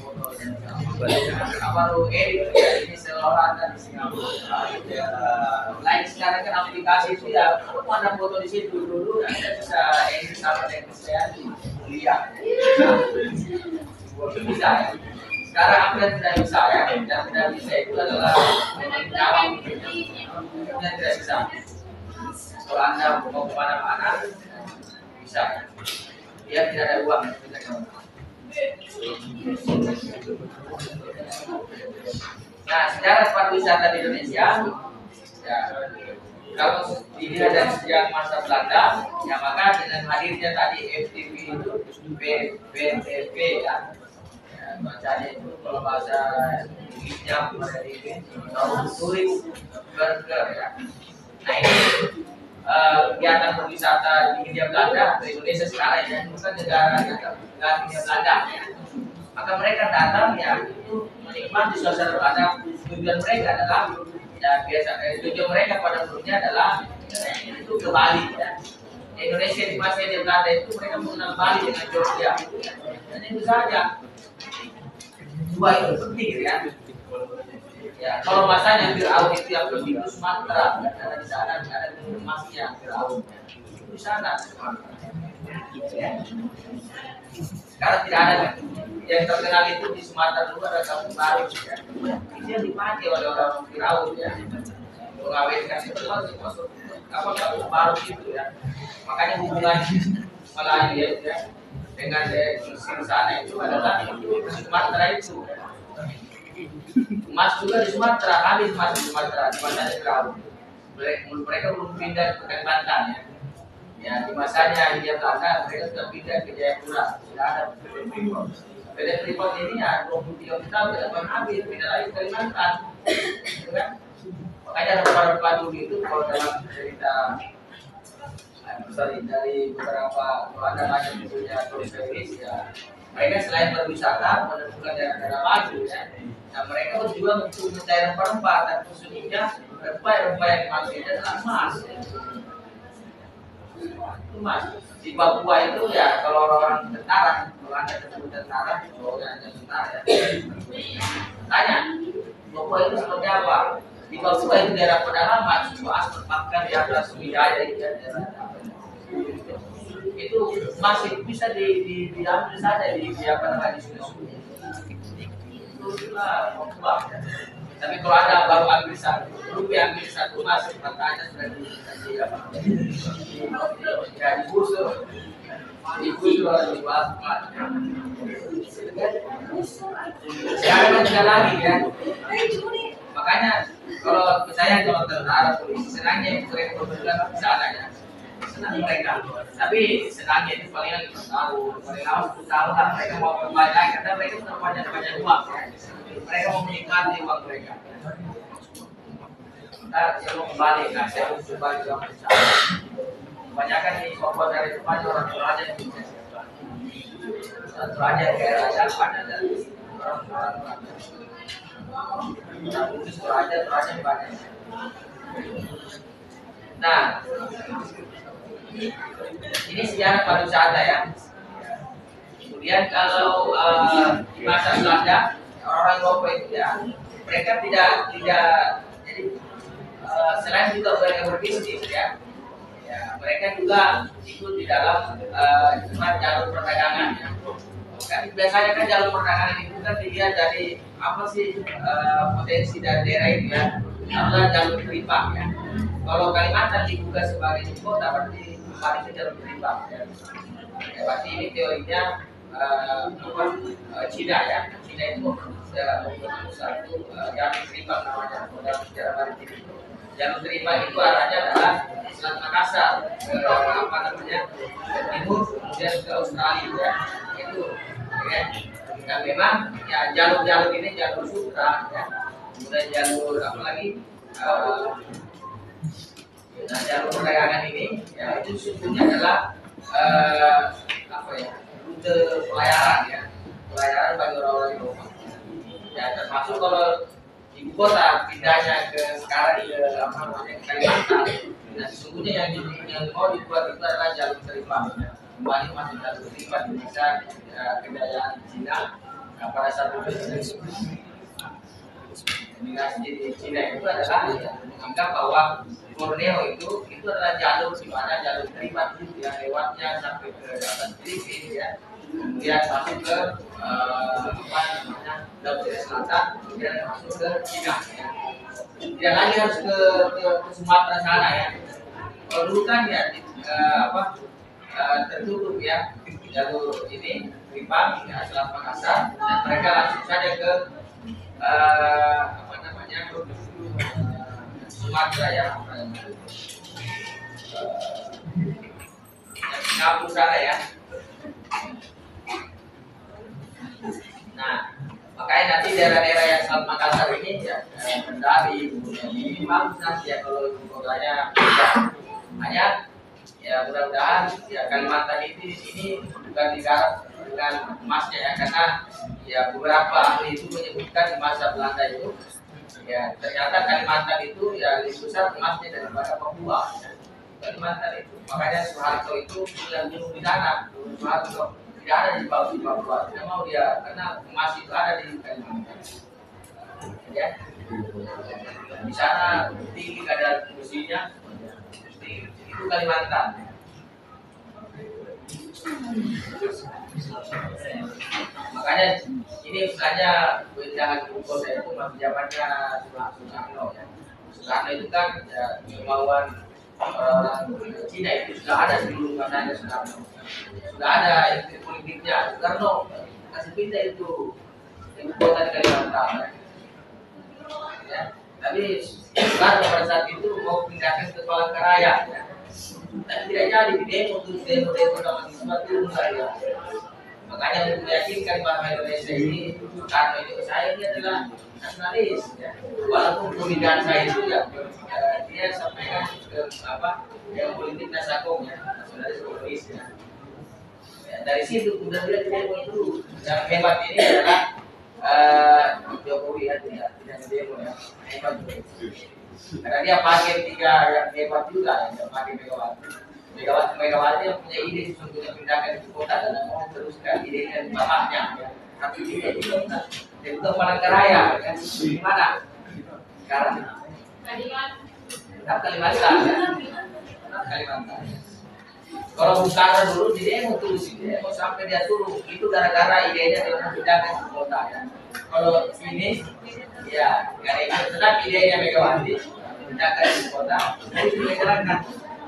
baru edit ya ini seluruh ada di Singapura ya lain sekarang kan aplikasi itu ya kalau ada foto di situ dulu Anda bisa edit sama dengan saya lihat bisa ya sekarang apa yang tidak bisa ya yang tidak bisa itu adalah menjawab yang tidak bisa kalau Anda mau kemana-mana bisa ya tidak ada uang tidak ada uang. Nah, sejarah pariwisata di Indonesia, ya, kalau dilihat dari sejak masa Belanda, ya maka dengan hadirnya tadi F T V itu B T P ya, ya bacanya itu kalau bahasa Inggrisnya dari turis burger ya. Nah ini uh, kegiatan berwisata di Hindia Belanda di Indonesia sekarang ya, bukan negara negara Hindia Belanda ya. Maka mereka datang ya itu menikmati suasana Belanda. Tujuan mereka adalah ya biasa eh, tujuan mereka pada umumnya adalah eh, itu ke Bali ya. Indonesia di masa Hindia Belanda itu mereka mengenal Bali dengan Jogja ya. Dan itu saja dua itu penting ya. Ya kalau masanya Firaun itu yang lebih itu Sumatera ada di sana ada informasinya Firaun di sana Sumatera. Ya. Karena tidak ada yang terkenal itu di Sumatera dulu ada kampung baru ya. Ini yang dipakai oleh orang Firaun ya. Mengawetkan itu masuk masuk apa kampung baru itu ya. Makanya hubungan Melayu ya, ya dengan Mesir sana itu adalah Sumatera itu. Emas juga di Sumatera, habis emas di Sumatera di masanya Firaun. Mereka belum pindah ke Kalimantan ya. Ya di masanya Hindia Belanda mereka sudah pindah ke Jayapura, sudah ada P T Freeport. P T Freeport ini ya dua puluh tiga tahun ke depan habis pindah lagi ke Kalimantan, gitu kan? Makanya ada beberapa dulu itu kalau dalam cerita sorry, dari beberapa kalau ada banyak punya tulis ya mereka selain berwisata menemukan daerah-daerah maju ya. Nah mereka berjuang untuk daerah rempah dan khususnya rempah-rempah yang dimaksud itu adalah emas. Emas di Papua itu ya kalau orang tentara, kalau anda ketemu tentara, kalau anda tentara ya, tanya Papua itu seperti apa? Di Papua itu daerah pedalaman, emas terpakai di atas wilayah itu ya, itu masih bisa di, di, diambil saja di, di apa namanya di sungai-sungai. Itulah Papua. Tapi kalau ada baru ambil satu, rupiah ambil satu masuk matanya sudah di apa? Ya digusur, digusur atau dibakar. Sekarang kan tidak lagi ya. Makanya kalau saya kalau tentara polisi senangnya mereka berbicara di sana ya. Senang mereka, tapi senangnya itu paling lima tahun, paling lama sepuluh tahun lah mereka mau kembali lagi karena mereka sudah banyak banyak uang. Mereka mau menikmati uang mereka. Nah, saya mau kembali, nah saya mau kembali ke Indonesia. Kebanyakan di Papua dari itu banyak orang Toraja yang bisa. Toraja kayak raja pada dari orang-orang Toraja. Nah, khusus Toraja, Toraja banyak. Nah, ini sejarah pariwisata ya. Kemudian kalau uh, di masa Belanda orang-orang Eropa itu ya mereka tidak tidak jadi uh, selain juga mereka berbisnis ya, ya mereka juga ikut di dalam uh, jalur perdagangan ya. Kan biasanya kan jalur perdagangan itu kan dilihat dari apa sih uh, potensi dari daerah itu ya, adalah jalur terimbang ya. Kalau Kalimantan dibuka sebagai ibu kota berarti paling ke jalur terimbang ya. Ya berarti ini teorinya uh, apa uh, Cina ya. Cina itu sudah membentuk satu uh, jalur terimbang namanya dalam sejarah maritim itu. Jalur terimbang itu arahnya adalah Selat Makassar ke apa namanya ke timur kemudian ke Australia ya. Itu ya. Dan memang ya jalur-jalur ini jalur sutra ya. Kemudian jalur apa lagi uh, nah jalur perdagangan ini ya itu sesungguhnya adalah uh, apa ya rute pelayaran ya pelayaran bagi orang-orang Eropa ya termasuk kalau ibu kota pindahnya ke sekarang ke apa namanya Kalimantan. Nah sesungguhnya yang, yang mau dibuat itu adalah jalur terimbang ya. Kembali masuk jalur terimbang bisa ya, kejayaan Cina nah, pada saat itu migrasi di Cina itu adalah menganggap bahwa Borneo itu itu adalah jalur di mana jalur terimbang itu yang lewatnya sampai ke atas Filipina ya, kemudian masuk ke uh, apa namanya Laut Cina Selatan, kemudian masuk ke Cina ya. Tidak lagi harus ke, ke, ke Sumatera sana ya. Kalau dulu kan ya di, uh, apa uh, tertutup ya jalur ini terimbang ya, Selat Makassar dan mereka langsung saja ke uh, apa namanya uh, Sumatera ya, Singapura sana ya. Nah, makanya nanti daerah-daerah yang Selat Makassar ini ya, Kendari, kemudian ini bagus nanti ya kalau kotanya hanya ya mudah-mudahan ya Kalimantan ini ini bukan digarap dengan emasnya ya karena ya beberapa ahli itu menyebutkan di masa Belanda itu ya ternyata Kalimantan itu ya lebih besar emasnya daripada Papua ya. Kalimantan itu makanya Soeharto itu yang bunuh di sana Soeharto tidak ada di bawah di Papua tidak mau dia karena emas itu ada di Kalimantan ya di sana tinggi kadar besinya itu Kalimantan. Makanya ini sebenarnya pemindahan ibu kota itu masih zamannya Soekarno ya. Soekarno itu kan ya, kemauan orang Cina itu sudah ada sebelum adanya Soekarno. Sudah ada itu politiknya. Soekarno kasih pindah itu ibu kota di Kalimantan. Ya. Tapi Soekarno pada saat itu mau pindahkan ke Palangkaraya. Ya. Tapi tidak jadi di demo tuh demo demo sama siswa itu saya. Makanya untuk meyakinkan bahwa Indonesia ini Soekarno itu saya ini adalah nasionalis. Ya. Walaupun pemikiran saya itu ya eh, dia sampaikan ke apa yang politik nasakong ya nasionalis komunis ya. Ya, dari situ kemudian dia demo itu yang hebat ini adalah uh, Jokowi ya tidak tidak demo ya hebat itu. Karena dia pakai tiga yang hebat juga ya pakai Megawati. Megawati Megawati yang punya ide sesungguhnya pindahkan ibu kota dan mau teruskan ide dan bapaknya ya. Tapi dia juga enggak. Dia bukan Palangkaraya kan gimana sekarang? Kalimantan. Kalimantan ya. Kalimantan. Kalau Bung Karno dulu di demo tuh di demo sampai dia turun itu gara-gara idenya adalah memindahkan ibu kota ya. Kalau ini ya karena itu tetap idenya Megawati memindahkan ibu kota itu dijalankan.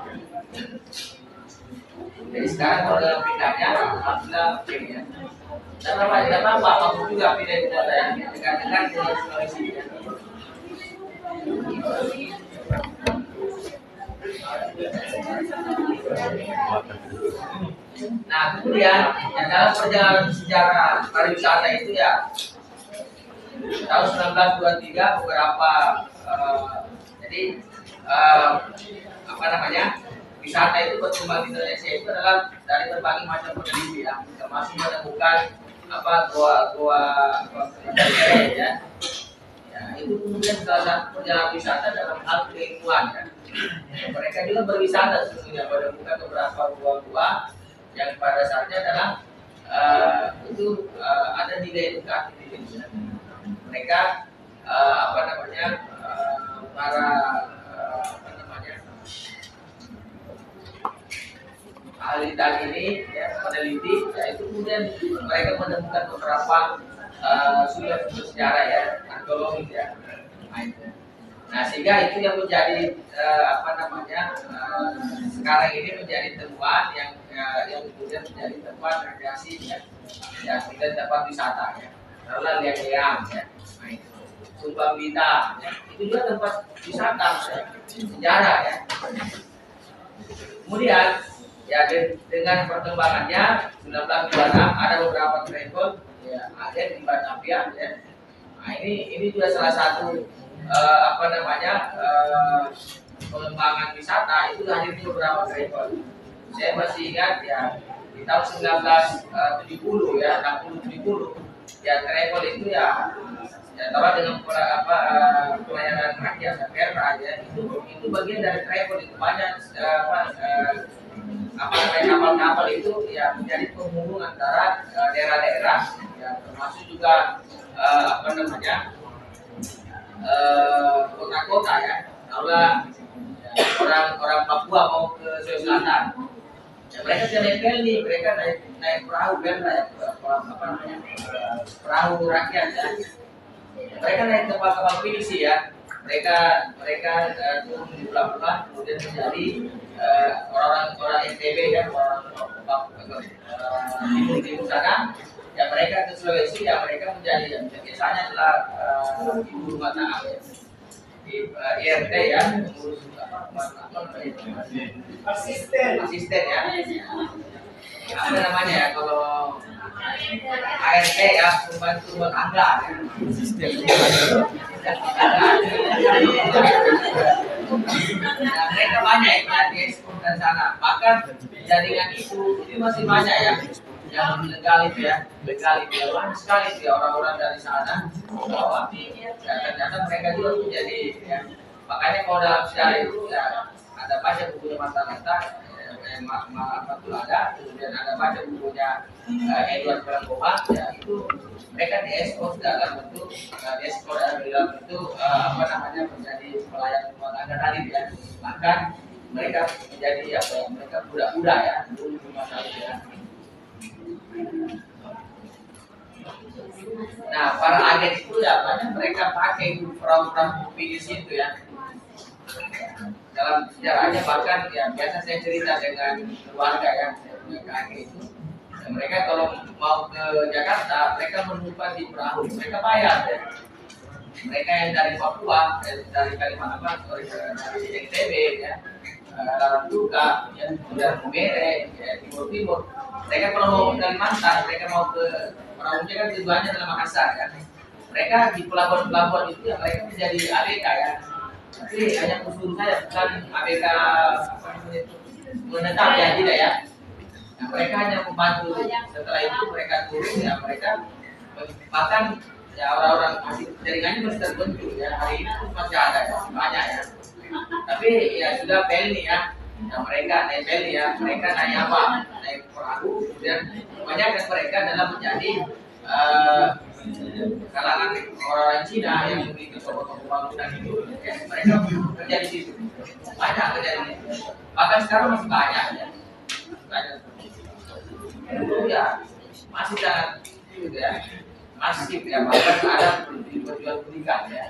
Jadi sekarang kalau dalam pindahnya alhamdulillah oke ya. Dan apa tidak apa mampu juga pindah ibu kota ya dengan-dengan dengan Sulawesi ya. Nah kemudian ya, dalam perjalanan sejarah pariwisata itu ya tahun seribu sembilan ratus dua puluh tiga beberapa uh, jadi uh, apa namanya wisata itu berkembang di Indonesia itu adalah dari berbagai macam peneliti ya termasuk menemukan apa goa-goa ya. Ya itu kemudian salah satu perjalanan wisata dalam hal keilmuan ya. Mereka juga berwisata sesungguhnya menemukan beberapa gua-gua yang pada dasarnya adalah uh, itu uh, ada nilai edukatif di situ. Mereka uh, apa namanya uh, para uh, apa namanya ahli tadi ini ya peneliti ya itu kemudian mereka menemukan beberapa uh, sumber sejarah ya arkeologi ya. Nah sehingga itu yang menjadi uh, apa namanya uh, sekarang ini menjadi temuan yang uh, yang kemudian menjadi tempat rekreasi ya, ya kemudian tempat wisata ya, lalu liang-liang ya, nah, itu Sumbang Bita ya, itu juga tempat wisata ya, sejarah ya. Kemudian ya dengan perkembangannya seribu sembilan ratus dua puluh enam ada beberapa travel ya ada di Batavia ya. Nah ini ini juga salah satu Uh, apa namanya uh, pengembangan wisata itu hadir di beberapa travel. Saya masih ingat ya di tahun seribu sembilan ratus tujuh puluh ya enam puluh tujuh puluh ya travel itu ya ya tahu dengan apa uh, pelayanan rakyat ya Perra ya itu itu bagian dari travel itu banyak uh, apa uh, apa namanya kapal-kapal itu ya menjadi penghubung antara uh, daerah-daerah ya termasuk juga uh, apa namanya kota-kota uh, ya, kalau ya, orang-orang Papua mau ke Sulawesi Selatan, ya, mereka tidak naik bel nih, mereka naik naik perahu bel ya, apa namanya perahu rakyat ya. Mereka naik kapal-kapal pinisi ya, mereka mereka uh, turun di pulau-pulau, kemudian menjadi uh, orang-orang orang N T B ya, orang Papua timur timur sana. Ya mereka ke Sulawesi ya mereka menjadi ya, biasanya adalah uh, ibu rumah tangga ya. Di uh, I R T ya mengurus apa apa asisten asisten ya apa namanya ya kalau A R T ya pembantu rumah tangga ya. Asisten nah, mereka banyak ya di ekspor dan sana bahkan jaringan itu ini masih banyak ya yang legal itu ya, legal itu ya, banyak sekali ya orang-orang dari sana bahwa ya, ternyata mereka juga menjadi ya, makanya kalau dalam sejarah itu ya ada baca bukunya Mata-Mata eh, Fatul ada, kemudian ada baca bukunya eh, Edward Pelangkoma ya itu mereka diekspor dalam bentuk uh, diekspor dalam bentuk uh, apa namanya menjadi pelayan rumah tangga tadi ya bahkan mereka menjadi apa ya mereka budak-budak ya dulu rumah tangga ya. Nah, para agen itu ya banyak mereka pakai perahu-perahu finish itu ya. Dalam sejarahnya bahkan ya biasa saya cerita dengan keluarga ya, saya punya kakek itu. Dan mereka kalau mau ke Jakarta, mereka menumpang di perahu, mereka bayar ya. Mereka yang dari Papua, dari Kalimantan, sorry, dari N T B ya, dalam juga, ya, dari Mumere, ya, Timur Timur. Mereka kalau mau ke Kalimantan, mereka mau ke perahunya kan tujuannya adalah Makassar ya. Mereka di pelabuhan-pelabuhan itu ya mereka menjadi A B K ya. Tapi hanya usul saya bukan A B K apa namanya itu menetap ya tidak ya. Nah, mereka hanya membantu. Setelah itu mereka turun ya mereka bahkan ya orang-orang masih jaringannya masih terbentuk ya, hari ini pun masih ada ya, banyak ya. Tapi ya sudah pelni ya. Nah, mereka naik pelni ya, mereka naik apa? Naik perahu, kemudian kebanyakan mereka adalah menjadi uh, kalangan orang Cina yang memiliki toko-toko bangunan itu, ya, mereka kerja di situ, banyak kerja di situ. Bahkan sekarang masih banyak ya, banyak. Itu ya masih sangat gitu ya, masif ya, bahkan ada perjual belikan ya.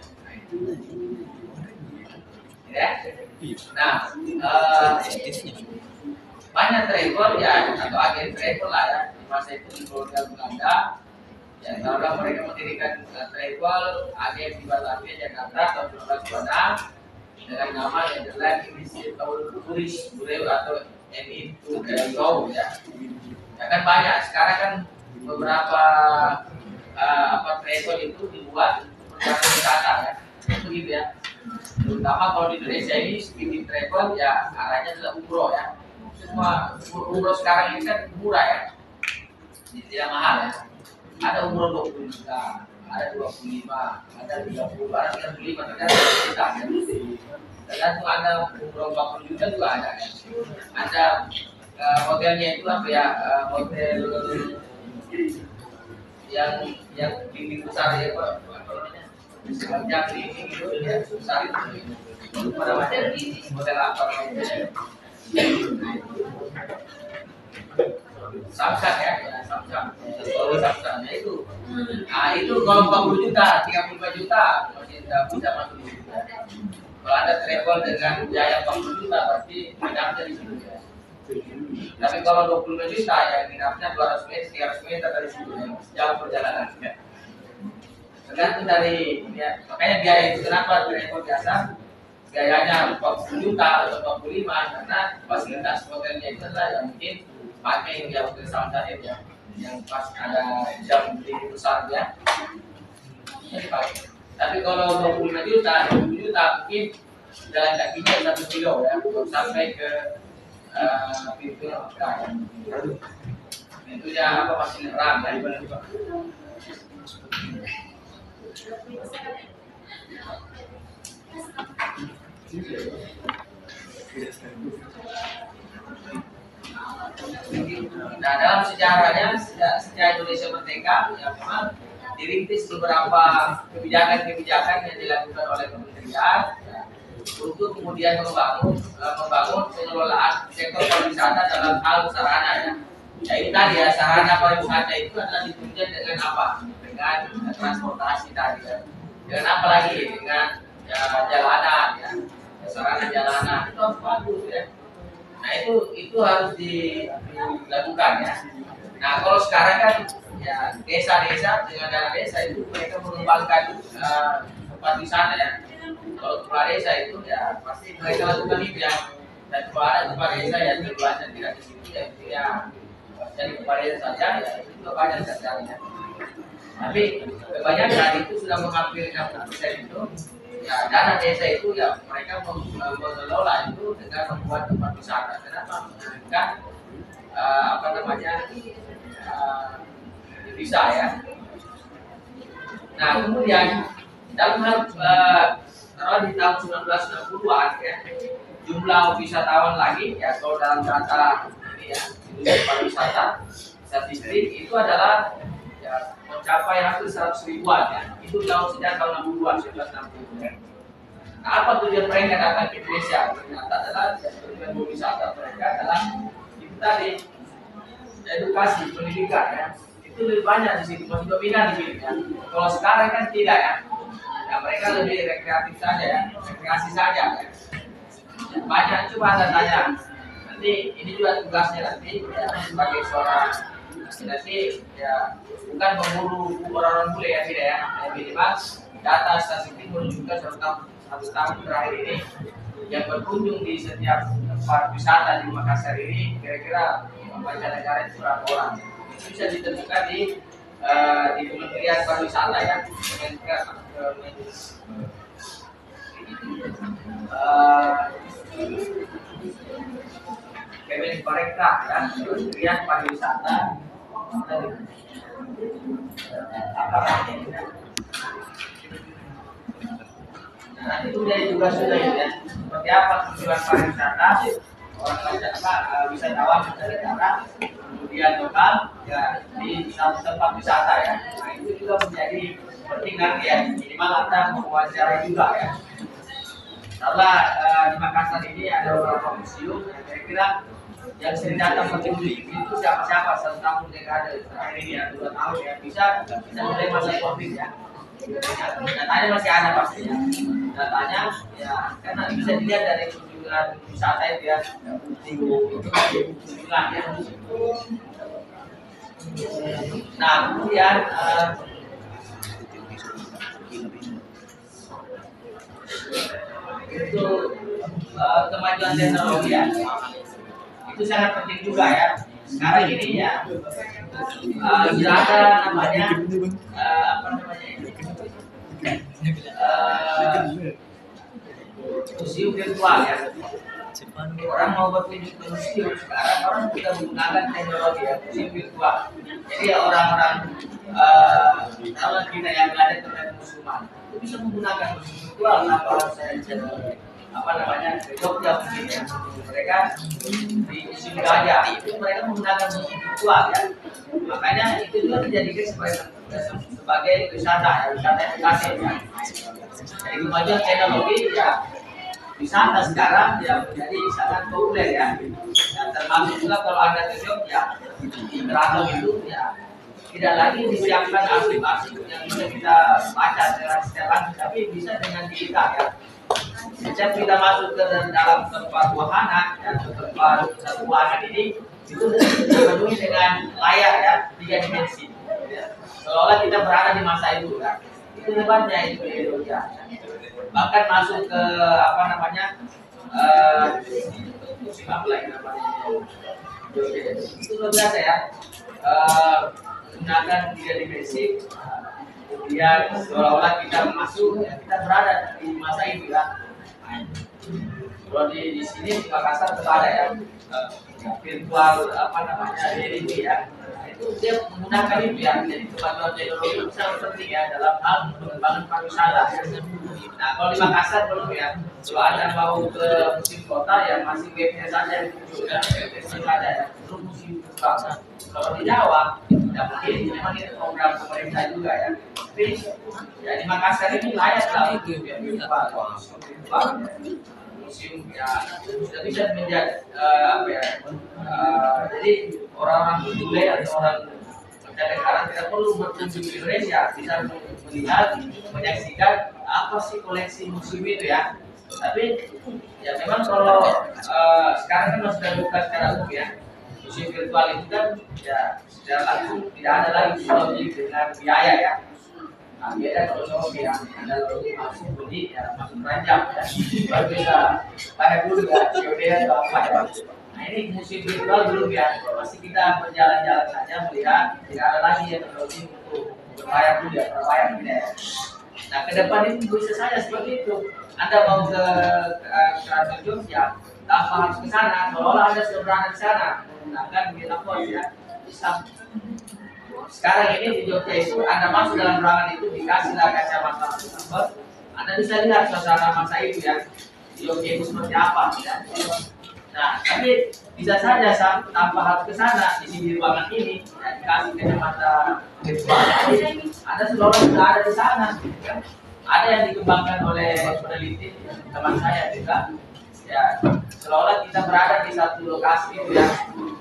Ya. Nah, uh, banyak travel ya atau agen travel lah ya di masa itu di kolonial Belanda. Ya, kalau mereka mendirikan uh, travel agen di Batavia Jakarta tahun seribu sembilan ratus dua puluh enam dengan nama yang adalah Inisiator Turis Bureau atau N I T U ya. Ya kan banyak sekarang kan beberapa uh, apa travel itu dibuat perjalanan wisata ya, begitu ya. Terutama kalau di Indonesia ini speaking travel ya arahnya adalah umroh ya. Semua umroh sekarang ini kan murah ya, tidak mahal ya. Ada umroh dua puluh juta, ada dua puluh lima, ada tiga puluh, ada tiga puluh lima, ada juta ya. Tergantung ada umroh empat puluh juta juga ada ya. Ada uh, hotelnya itu apa ya, uh, hotel yang yang tinggi besar ya Pak. Yang ini gitu ya, besar itu. Pada macam ini model apa namanya? Samsung ya, ya Samsung. Kalau Samsungnya itu, nah itu kalau empat puluh juta, tiga puluh lima juta masih tidak bisa masuk di situ. Kalau ada travel dengan biaya empat puluh juta, pasti menginapnya di situ ya. Tapi kalau dua puluh lima juta ya menginapnya dua ratus meter, tiga ratus meter dari situ ya, jauh perjalanan ya. Tergantung dari ya, makanya biaya itu kenapa travel biasa biayanya empat puluh juta atau empat puluh lima karena fasilitas hotelnya itu adalah yang mungkin pakai yang hotel standar ya, yang pas ada jam tinggi besar ya. Tapi kalau dua puluh lima juta, dua puluh juta mungkin jalan kakinya satu kilo ya, sampai ke uh, pintu Mekah. Pintunya apa masih neram dari mana juga. Nah, dalam sejarahnya sejak, sejak Indonesia merdeka ya memang dirintis beberapa kebijakan-kebijakan yang dilakukan oleh kementerian ya, untuk kemudian membangun uh, membangun pengelolaan sektor pariwisata dalam hal sarana ya. Ya ini tadi ya, sarana pariwisata itu adalah ditunjang dengan apa? Dengan uh, transportasi tadi ya. Dengan apa lagi? Dengan ya, jalanan ya. Sarana jalanan itu harus bagus ya. Nah itu itu harus dilakukan ya. Nah kalau sekarang kan ya desa-desa dengan dana desa itu mereka mengembangkan uh, tempat wisata ya. Kalau kepala desa itu ya pasti mereka lakukan itu ya. Dan kalau ada kepala desa ya keluarnya tidak di situ ya itu ya jadi kepala desa saja ya itu juga banyak kerjanya. Tapi kebanyakan itu sudah menghampiri enam puluh persen itu ya dana desa itu ya mereka mengelola itu dengan membuat tempat wisata. Kenapa? Menggunakan uh, apa namanya uh, bisa ya. Nah kemudian dalam hal uh, di tahun seribu sembilan ratus enam puluhan ya jumlah wisatawan lagi ya kalau dalam data ini ya industri pariwisata statistik itu adalah ya, mencapai hampir seratus ribuan ya. Itu tahun sejak tahun enam puluhan, seribu sembilan ratus enam puluh ya. Nah, apa tujuan mereka datang ke Indonesia? Ternyata adalah ya, tujuan wisata mereka adalah itu tadi edukasi pendidikan ya, itu lebih banyak di situ, masih dominan di sini ya. Kalau sekarang kan tidak ya, ya mereka lebih rekreatif saja ya, rekreasi saja ya. Banyak coba anda tanya, nanti ini juga tugasnya nanti ya, sebagai seorang nanti ya bukan memburu orang-orang bule ya tidak ya, yang minimal data statistik menunjukkan serta satu tahun terakhir ini yang berkunjung di setiap tempat wisata di Makassar ini kira-kira mancanegara itu berapa orang. Itu bisa ditentukan di uh, di Kementerian Pariwisata ya, Kementerian uh, Kemenparekraf ya, Kementerian Pariwisata apa namanya? Nah, itu menjadi tugas sudah ya. Seperti apa tujuan pariwisata orang apa wisatawan mancanegara kemudian lokal ya di satu tempat wisata ya. Nah, itu juga menjadi penting nanti ya. Minimal Anda mewawancarai juga ya. Karena uh, di Makassar ini ada beberapa museum yang kira-kira yang sering datang berkunjung itu siapa-siapa satu tahun dekade terakhir ini ya dua tahun ya bisa bisa mulai masa covid ya. Datanya masih ada pastinya. Datanya ya karena bisa dilihat dari kunjungan wisata itu ya. Kunjungan ya. Nah kemudian uh, itu uh, kemajuan teknologi ya. Itu sangat penting juga ya. Sekarang ini ya uh, sudah ada namanya uh, apa namanya uh, museum virtual ya. Orang mau berkunjung ke museum sekarang orang sudah menggunakan teknologi ya, museum virtual. Jadi orang-orang uh, kalau kita yang ada terhadap museum itu bisa menggunakan museum virtual tanpa harus saya apa namanya Jogja mungkin ya, mereka di musim gajah itu mereka menggunakan musim virtual ya, makanya itu juga dijadikan sebagai sebagai wisata ya, wisata edukasi ya. Jadi kemajuan teknologi ya wisata sekarang ya menjadi sangat populer ya, dan termasuk juga kalau anda ke Jogja di Keraton itu ya tidak lagi disiapkan arsip-arsip yang bisa kita baca secara secara tapi bisa dengan digital ya. Setiap kita masuk ke dalam tempat wahana dan tempat satu wahana ini itu dipenuhi dengan layar ya tiga dimensi. Ya. Seolah kita berada di masa itu ya. Itu hebatnya itu Indonesia. Bahkan masuk ke apa namanya uh, apa lagi namanya itu luar biasa ya. Uh, menggunakan tiga dimensi. Kemudian seolah-olah kita masuk, ya, kita berada di masa itu ya. Kalau di, di sini di Makassar itu ada ya, uh, virtual apa namanya reality ya. Nah, itu dia menggunakan itu ya. Jadi kemajuan teknologi itu sangat penting ya dalam hal pengembangan pariwisata. Nah kalau di Makassar belum ya. Kalau Anda mau ke musim kota ya masih webnya saja yang muncul ya, webnya saja ya. Belum musim kota. Kalau di Jawa, tidak mungkin, memang itu program pemerintah juga ya. Tapi ya di Makassar ini layak lah itu ya, museum ya sudah bisa menjadi uh, apa ya? Uh, jadi orang-orang bule atau orang mancanegara tidak perlu berkunjung ke Indonesia, bisa melihat, menyaksikan apa sih koleksi museum itu ya. Tapi ya memang kalau uh, sekarang kan masih sudah buka secara umum ya. Museum virtual itu kan ya secara langsung tidak ada lagi teknologi dengan biaya ya. Nah, biaya kalau teknologi yang ada lalu masuk beli ya masuk ranjang ya. Baru bisa bayar dulu ya, C O D atau apa ya. Nah ini museum virtual belum ya, masih kita berjalan-jalan saja melihat tidak ada lagi ya teknologi untuk berbayar dulu ya, berbayar tidak ya. Nah ke depan ini bisa saja seperti itu. Anda mau ke Keraton Jogja, tanpa harus ke sana, seolah Anda sudah berada di sana menggunakan metaverse ya, bisa. Sekarang ini di Jogja itu Anda masuk dalam ruangan itu dikasihlah kacamata metaverse, Anda bisa lihat suasana masa itu ya, di Jogja itu seperti apa ya. Nah, tapi bisa saja tanpa harus ke sana di sini ruangan ini ya, dikasih kacamata virtual, Anda seolah sudah ada di sana. Ya. Ada yang dikembangkan oleh peneliti teman saya juga ya, seolah kita berada di satu lokasi itu ya,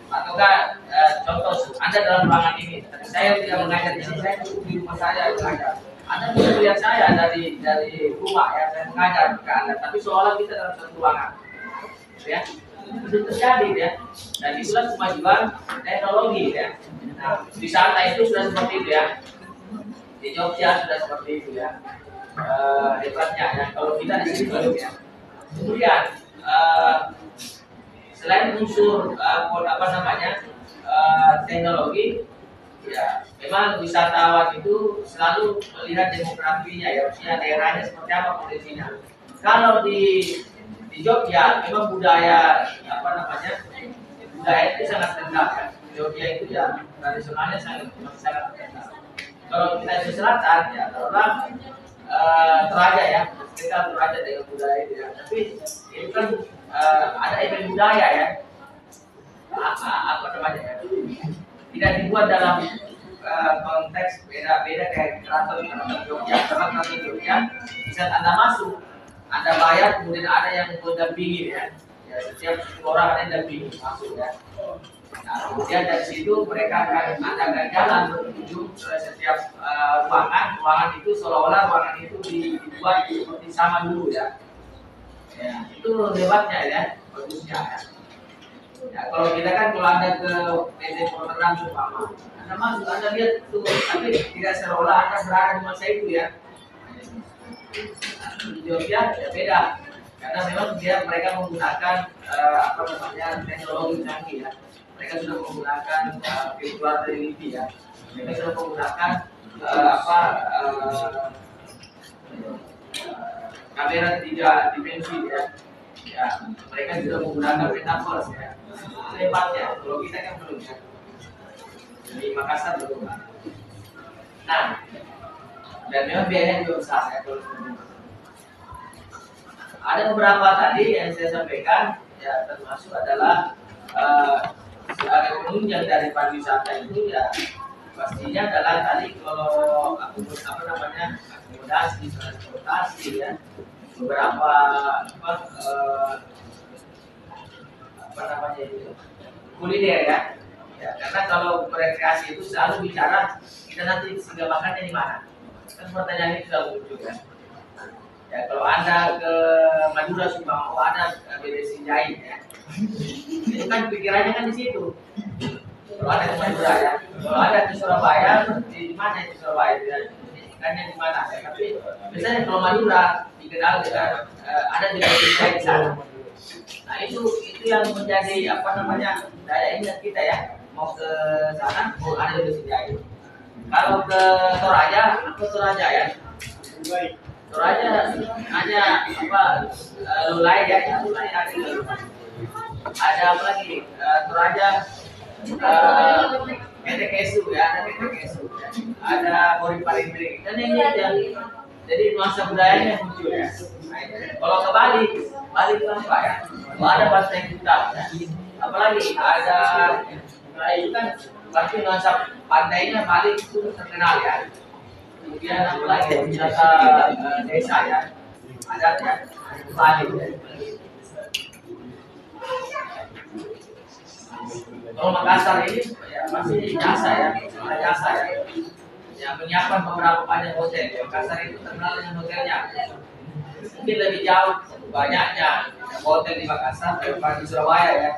Ataukah eh, contoh Anda dalam ruangan ini, saya tidak mengajar di sini, saya duduk di rumah saya mengajar. Anda bisa lihat saya dari dari rumah ya, saya mengajar ke Anda, tapi seolah kita dalam satu ruangan, ya. Itu terjadi ya, dan itulah kemajuan teknologi ya. Nah, di sana itu sudah seperti itu ya, di Jogja sudah seperti itu ya. Uh, hebatnya ya, kalau kita di sini belum ya. Kemudian uh, selain unsur uh, apa namanya uh, teknologi, ya memang wisatawan itu selalu melihat demografinya ya, usia daerahnya seperti apa kondisinya. Kalau di di Jogja memang budaya apa namanya budaya itu sangat kental ya. Jogja itu ya tradisionalnya sangat sangat kental. Kalau kita di selatan ya, taruhlah uh, Toraja ya, kita Toraja dengan budaya itu ya. Tapi itu kan uh, ada event budaya ya, apa, apa namanya ya, tidak dibuat dalam uh, konteks beda-beda kayak keraton keraton Jogja. Karena keraton Jogja bisa Anda masuk, Anda bayar, kemudian ada yang mendampingi ya. Ya, setiap orang ada yang mendampingi masuk ya. Nah, kemudian dari situ mereka akan adakan jalan menuju ke setiap uh, ruangan. Ruangan itu seolah-olah ruangan itu dibuat seperti sama dulu ya. Ya, itu hebatnya ya, bagusnya ya. Ya, kalau kita kan kalau Anda ke P T Porteran umpama, Anda masuk, Anda lihat tuh, tapi tidak seolah Anda berada di masa itu ya. Di Jogja ya beda, karena memang dia mereka menggunakan uh, apa namanya teknologi canggih ya. Mereka sudah menggunakan uh, virtual reality ya. Mereka sudah menggunakan uh, apa uh, kamera tiga dimensi ya. Ya, mereka sudah menggunakan metaverse ya. Hebatnya, kalau kita kan belum ya. Di Makassar belum. Nah, dan memang biayanya juga besar ya kalau ada beberapa tadi yang saya sampaikan ya, termasuk adalah uh, sebagai penunjang dari pariwisata itu ya pastinya adalah tadi kalau aku apa namanya akomodasi, transportasi ya, beberapa apa, uh, apa namanya itu kuliner ya. Ya, karena kalau rekreasi itu selalu bicara kita nanti singgah makannya di mana. Kan pertanyaan itu selalu muncul kan. Ya kalau Anda ke Madura Subang, oh ada B D C Jahit ya. Itu kan pikirannya kan di situ. Kalau ada ke Madura ya, kalau ada ke Surabaya, di mana di Surabaya ya? Ikannya di mana ya? Tapi biasanya kalau Madura dikenal dengan uh, ada B D C Jahit di sana. Nah itu itu yang menjadi apa namanya daya ingat kita ya. Mau ke sana, oh ada B D C Jahit. Kalau ke Toraja, ke Toraja ya. Toraja hanya apa Lulai ya, Lulai ada ada apa lagi Toraja Kete Kesu ya, ada Kete Kesu, ada Bori Palindri dan yang ini jadi nuansa budayanya muncul ya. Kalau ke Bali, Bali itu apa ya? Oh, ada Pantai Kuta ya. Apalagi ada itu kan berarti nuansa pantainya Bali itu terkenal ya. Kemudian apa lagi wisata uh, desa ya, ada ya Bali ya. Kalau Makassar ini ya masih jasa ya, ada jasa ya, yang menyiapkan beberapa banyak hotel. Makassar itu terkenal dengan hotelnya, mungkin lebih jauh banyaknya hotel di Makassar daripada di Surabaya ya.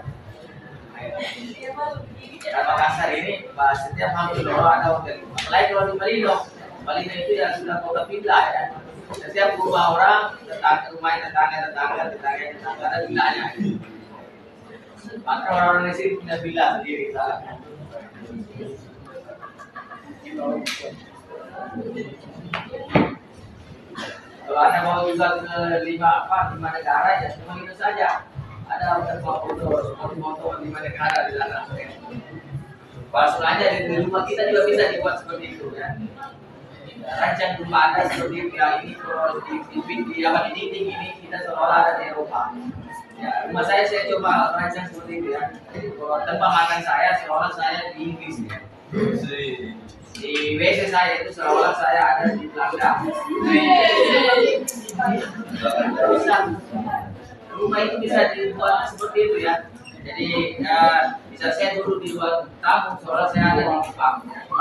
Dan Makassar ini setiap hampir orang ada hotel. Apalagi kalau di Marino. Bali itu ya sudah kota villa ya. Setiap rumah orang, tetangga rumah tetangga tetangga tetangga tetangga ada villanya. Maka orang-orang di sini punya villa sendiri salah. Kalau Anda mau juga ke lima apa lima negara ya cuma itu saja. Ada foto foto lima negara di dalam. Langsung aja di rumah kita juga bisa dibuat seperti itu ya. Rancang rumah Anda seperti itu ya, ini kalau di di di apa di dinding ini kita seolah ada di Eropa. Ya, rumah saya saya coba rancang seperti itu ya. Jadi kalau tempat makan saya seolah saya di Inggris ya. Di W C saya itu seolah saya ada di Belanda. Bisa rumah itu bisa dibuat seperti itu ya. Jadi ya, bisa saya duduk di luar tamu, soalnya saya ada di Jepang.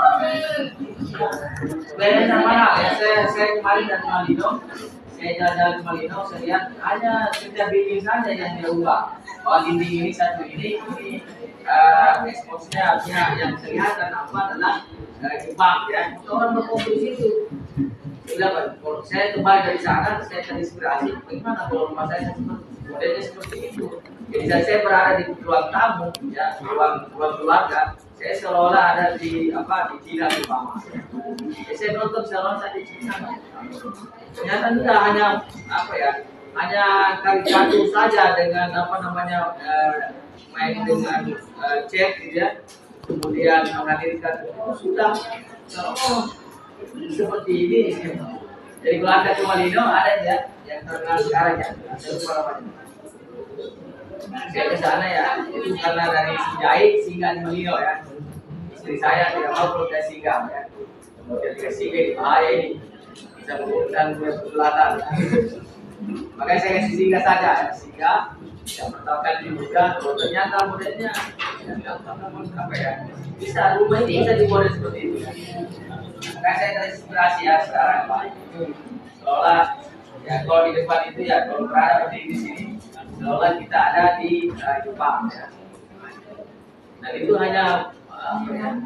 Lain sama hal ya, saya saya kemarin dari Malino, saya jalan-jalan ke Malino, saya lihat hanya setiap dinding saja yang dirubah. Oh dinding ini satu ini, ini uh, eksposnya artinya yang kelihatan apa adalah uh, Jepang ya. Orang berkumpul di situ. Sudah, kalau saya kembali dari sana, saya terinspirasi. Bagaimana kalau rumah saya seperti modelnya seperti itu? Jadi saat saya berada di ruang tamu, ya, ruang ruang keluarga, saya seolah-olah ada di apa di Cina di Bama. Jadi saya nonton seolah saya di Cina. Ternyata tidak hanya apa ya, hanya karikatur saja dengan apa namanya eh, main dengan eh, chat, gitu ya. Kemudian menghadirkan oh, sudah, oh, seperti ini. Jadi kalau anda ke Malino ada ya yang terkenal sekarang ya, saya lupa namanya. Saya ke sana ya, itu karena dari Sijai singgah di Malino ya. Istri saya tidak mau kalau saya singgah ya. Kemudian dia singgah di bahaya ini bisa mengundang gue selatan. Makanya saya kasih singgah saja, ya. Singgah yang pertama kali dibuka, kalau ternyata modelnya ya, apa ya, bisa rumah ini bisa dimodel seperti itu. Makanya saya terinspirasi ya sekarang Pak. Seolah ya kalau di depan itu ya kalau berada berdiri di sini, seolah kita ada di uh, Jepang ya. Dan itu hanya uh,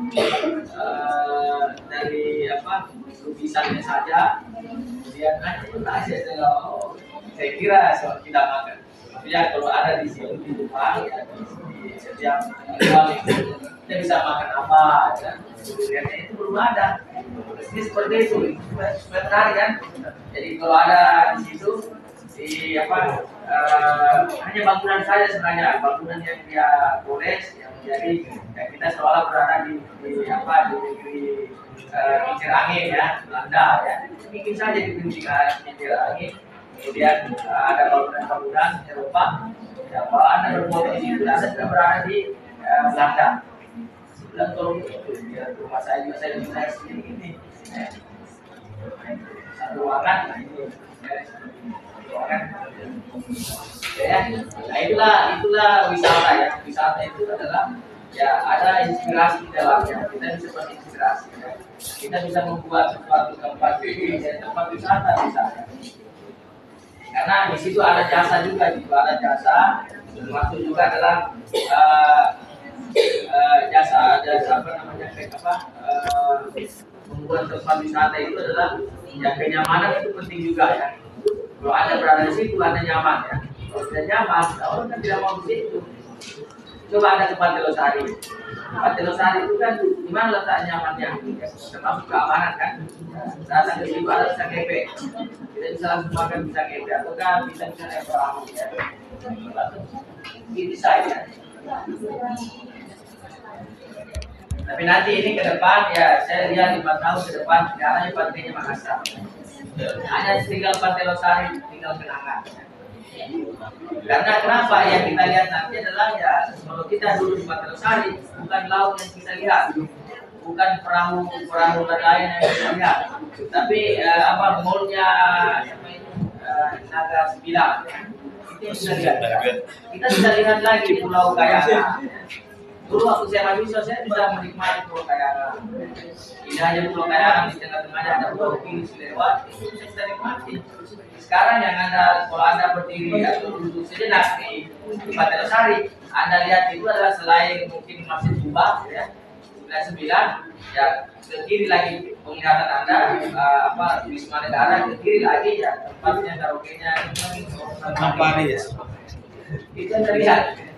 uh, dari apa lukisannya saja. Kemudian hanya itu aja saya, oh, saya kira soal kita makan. Ya kalau ada di sini di Jepang ya di setiap kali kita bisa makan apa ya. Kemudian itu belum ada. Ini seperti itu, sebentar kan. Jadi kalau ada di situ di apa uh, hanya bangunan saja sebenarnya, bangunan yang dia poles yang menjadi ya, kita seolah berada di, di apa di negeri uh, kincir angin ya, Belanda ya. Bikin saja di kincir angin. Kemudian uh, ada bangunan-bangunan Eropa. Ya, kalau anda berfoto di situ, anda sudah berada di uh, Belanda. Dan kalau itu ya, rumah saya juga saya bisa sendiri ini ya. Satu ruangan ini ya, ruangan ya. Nah itulah itulah wisata ya. Wisata itu adalah ya ada inspirasi di dalamnya. Kita bisa berinspirasi ya. Kita bisa membuat suatu tempat ini ya, tempat wisata misalnya. Karena di situ ada jasa juga, juga ada jasa. Termasuk juga adalah uh, uh, jasa jasa apa namanya kayak apa uh, membuat tempat wisata itu adalah ya kenyamanan itu penting juga ya. Kalau anda berada di situ anda nyaman ya. Kalau tidak nyaman, orang kan tidak mau di situ. Coba anda ke Pantai Losari. Pantai Losari itu kan di mana letak nyamannya? Ya, termasuk keamanan kan. Datang ke situ ada bisa kepek. Kita bisa langsung makan bisa kepek atau kan bisa bisa naik perahu ya. Ini saja. Tapi nanti ini ke depan ya saya lihat lima tahun ke depan sekarang pantainya Makassar. Hanya tinggal Pantai Losari, tinggal kenangan. Karena kenapa yang kita lihat nanti adalah ya kalau kita dulu di Pantai Losari bukan laut yang kita lihat, bukan perahu perahu lain yang kita lihat, tapi uh, apa mallnya apa itu uh, Naga Sembilan itu yang kita lihat. Kita bisa lihat lagi Pulau Kayana. Dulu waktu saya mahasiswa saya bisa menikmati Pulau Kayana. Ini hanya Pulau Kayana di tengah-tengahnya ada Pulau Kini lewat itu bisa kita nikmati. Sekarang yang anda kalau anda berdiri atau duduk sejenak di, di Pantai Losari, anda lihat itu adalah selain mungkin Masjid Subah ya sembilan sembilan ya ke kiri lagi penglihatan anda uh, apa Wisma Negara, ke kiri lagi ya tempatnya karaoke-nya Paris. Itu yang terlihat.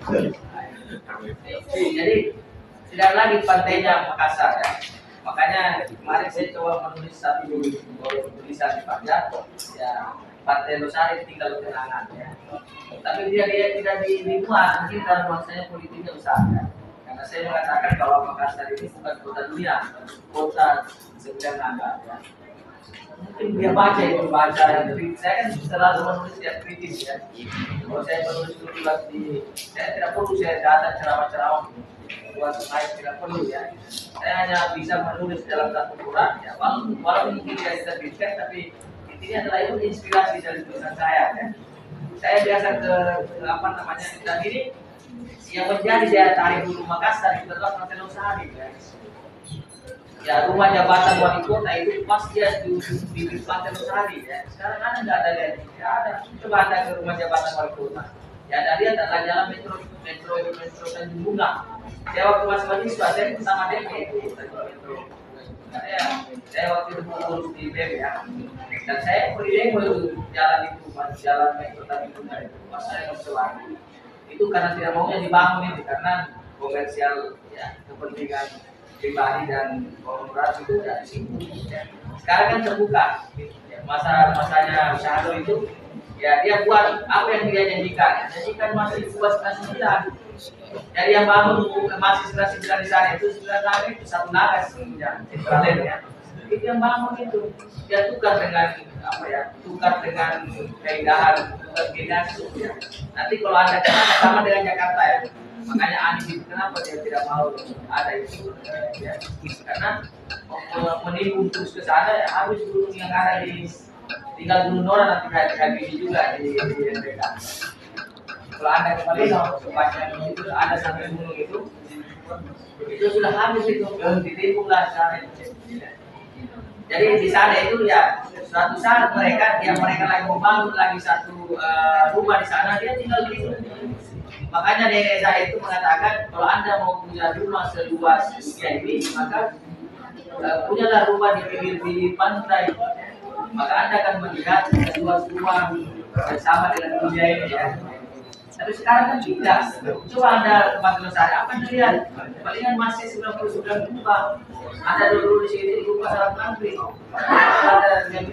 Jadi tidak lagi pantainya Makassar ya. Makanya kemarin saya coba menulis satu tulisan di Fajar ya Pantai Losari tinggal kenangan ya. Tapi dia dia tidak dimuat mungkin karena maksudnya politiknya besar ya. Karena saya mengatakan kalau Makassar ini bukan kota dunia, kota sedang naga ya. Mungkin dia baca itu baca tapi saya kan selalu menulis yang kritis ya. Kalau saya menulis tulisan di saya tidak perlu saya datang ceramah-ceramah buat saya tidak perlu ya. Saya hanya bisa menulis dalam satu Quran ya. Walaupun walaupun mungkin tidak diterbitkan tapi intinya adalah itu inspirasi dari tulisan saya ya. Saya biasa ke, ke apa namanya dan ini Yang menjadi daya tarik Hulu Makassar itu adalah Pantai Losari ya. Ya rumah jabatan wali kota itu pas dia di di, di Pantai Losari ya. Sekarang kan nggak ada lagi, nggak ada. Coba anda ke rumah jabatan wali kota. Ya dari ada jalan metro metro metro Tanjung Bunga. Saya waktu masih mahasiswa saya bersama D P itu metro. Saya saya waktu itu ngurus di B B ya. Dan saya pergi demo itu jalan itu jalan metro Tanjung Bunga itu. Pas saya berselang itu karena tidak maunya dibangun itu karena komersial ya kepentingan pribadi dan korporasi itu tidak di situ. Ya. Sekarang kan terbuka. Ya, masa masanya Syahdo itu ya dia buat apa yang dia janjikan. Janjikan masih buat sembilan. Jadi yang bangun masih sembilan di sana itu sembilan naga itu satu naga sebenarnya sentralen ya. Itu yang bangun itu dia tukar dengan apa ya tukar dengan keindahan tukar keindahan itu ya. Nanti kalau ada kesana sama dengan Jakarta ya. Makanya Anies itu kenapa dia tidak mau ada itu ya. Karena menimbun terus ke sana ya harus gunung yang ada di tinggal gunung Nora nanti kayak kayak juga di di N B K. Kalau anda kembali sepanjang itu ada sampai gunung itu itu sudah habis itu belum ditimbun lah sana. Jadi di sana itu ya suatu saat mereka yang mereka lagi mau bangun lagi satu uh, rumah di sana dia tinggal di situ. Makanya nenek saya itu mengatakan kalau anda mau punya rumah seluas dunia ini maka uh, punyalah rumah di pinggir-pinggir pantai. Maka anda akan melihat seluas rumah bersama dengan dunia ini ya. Tapi sekarang kan tidak. Coba anda ke Pantai Losari, apa anda lihat? Palingan masih sembilan puluh sembilan rumah. Ada dulu di sini rumah salah country. Ada yang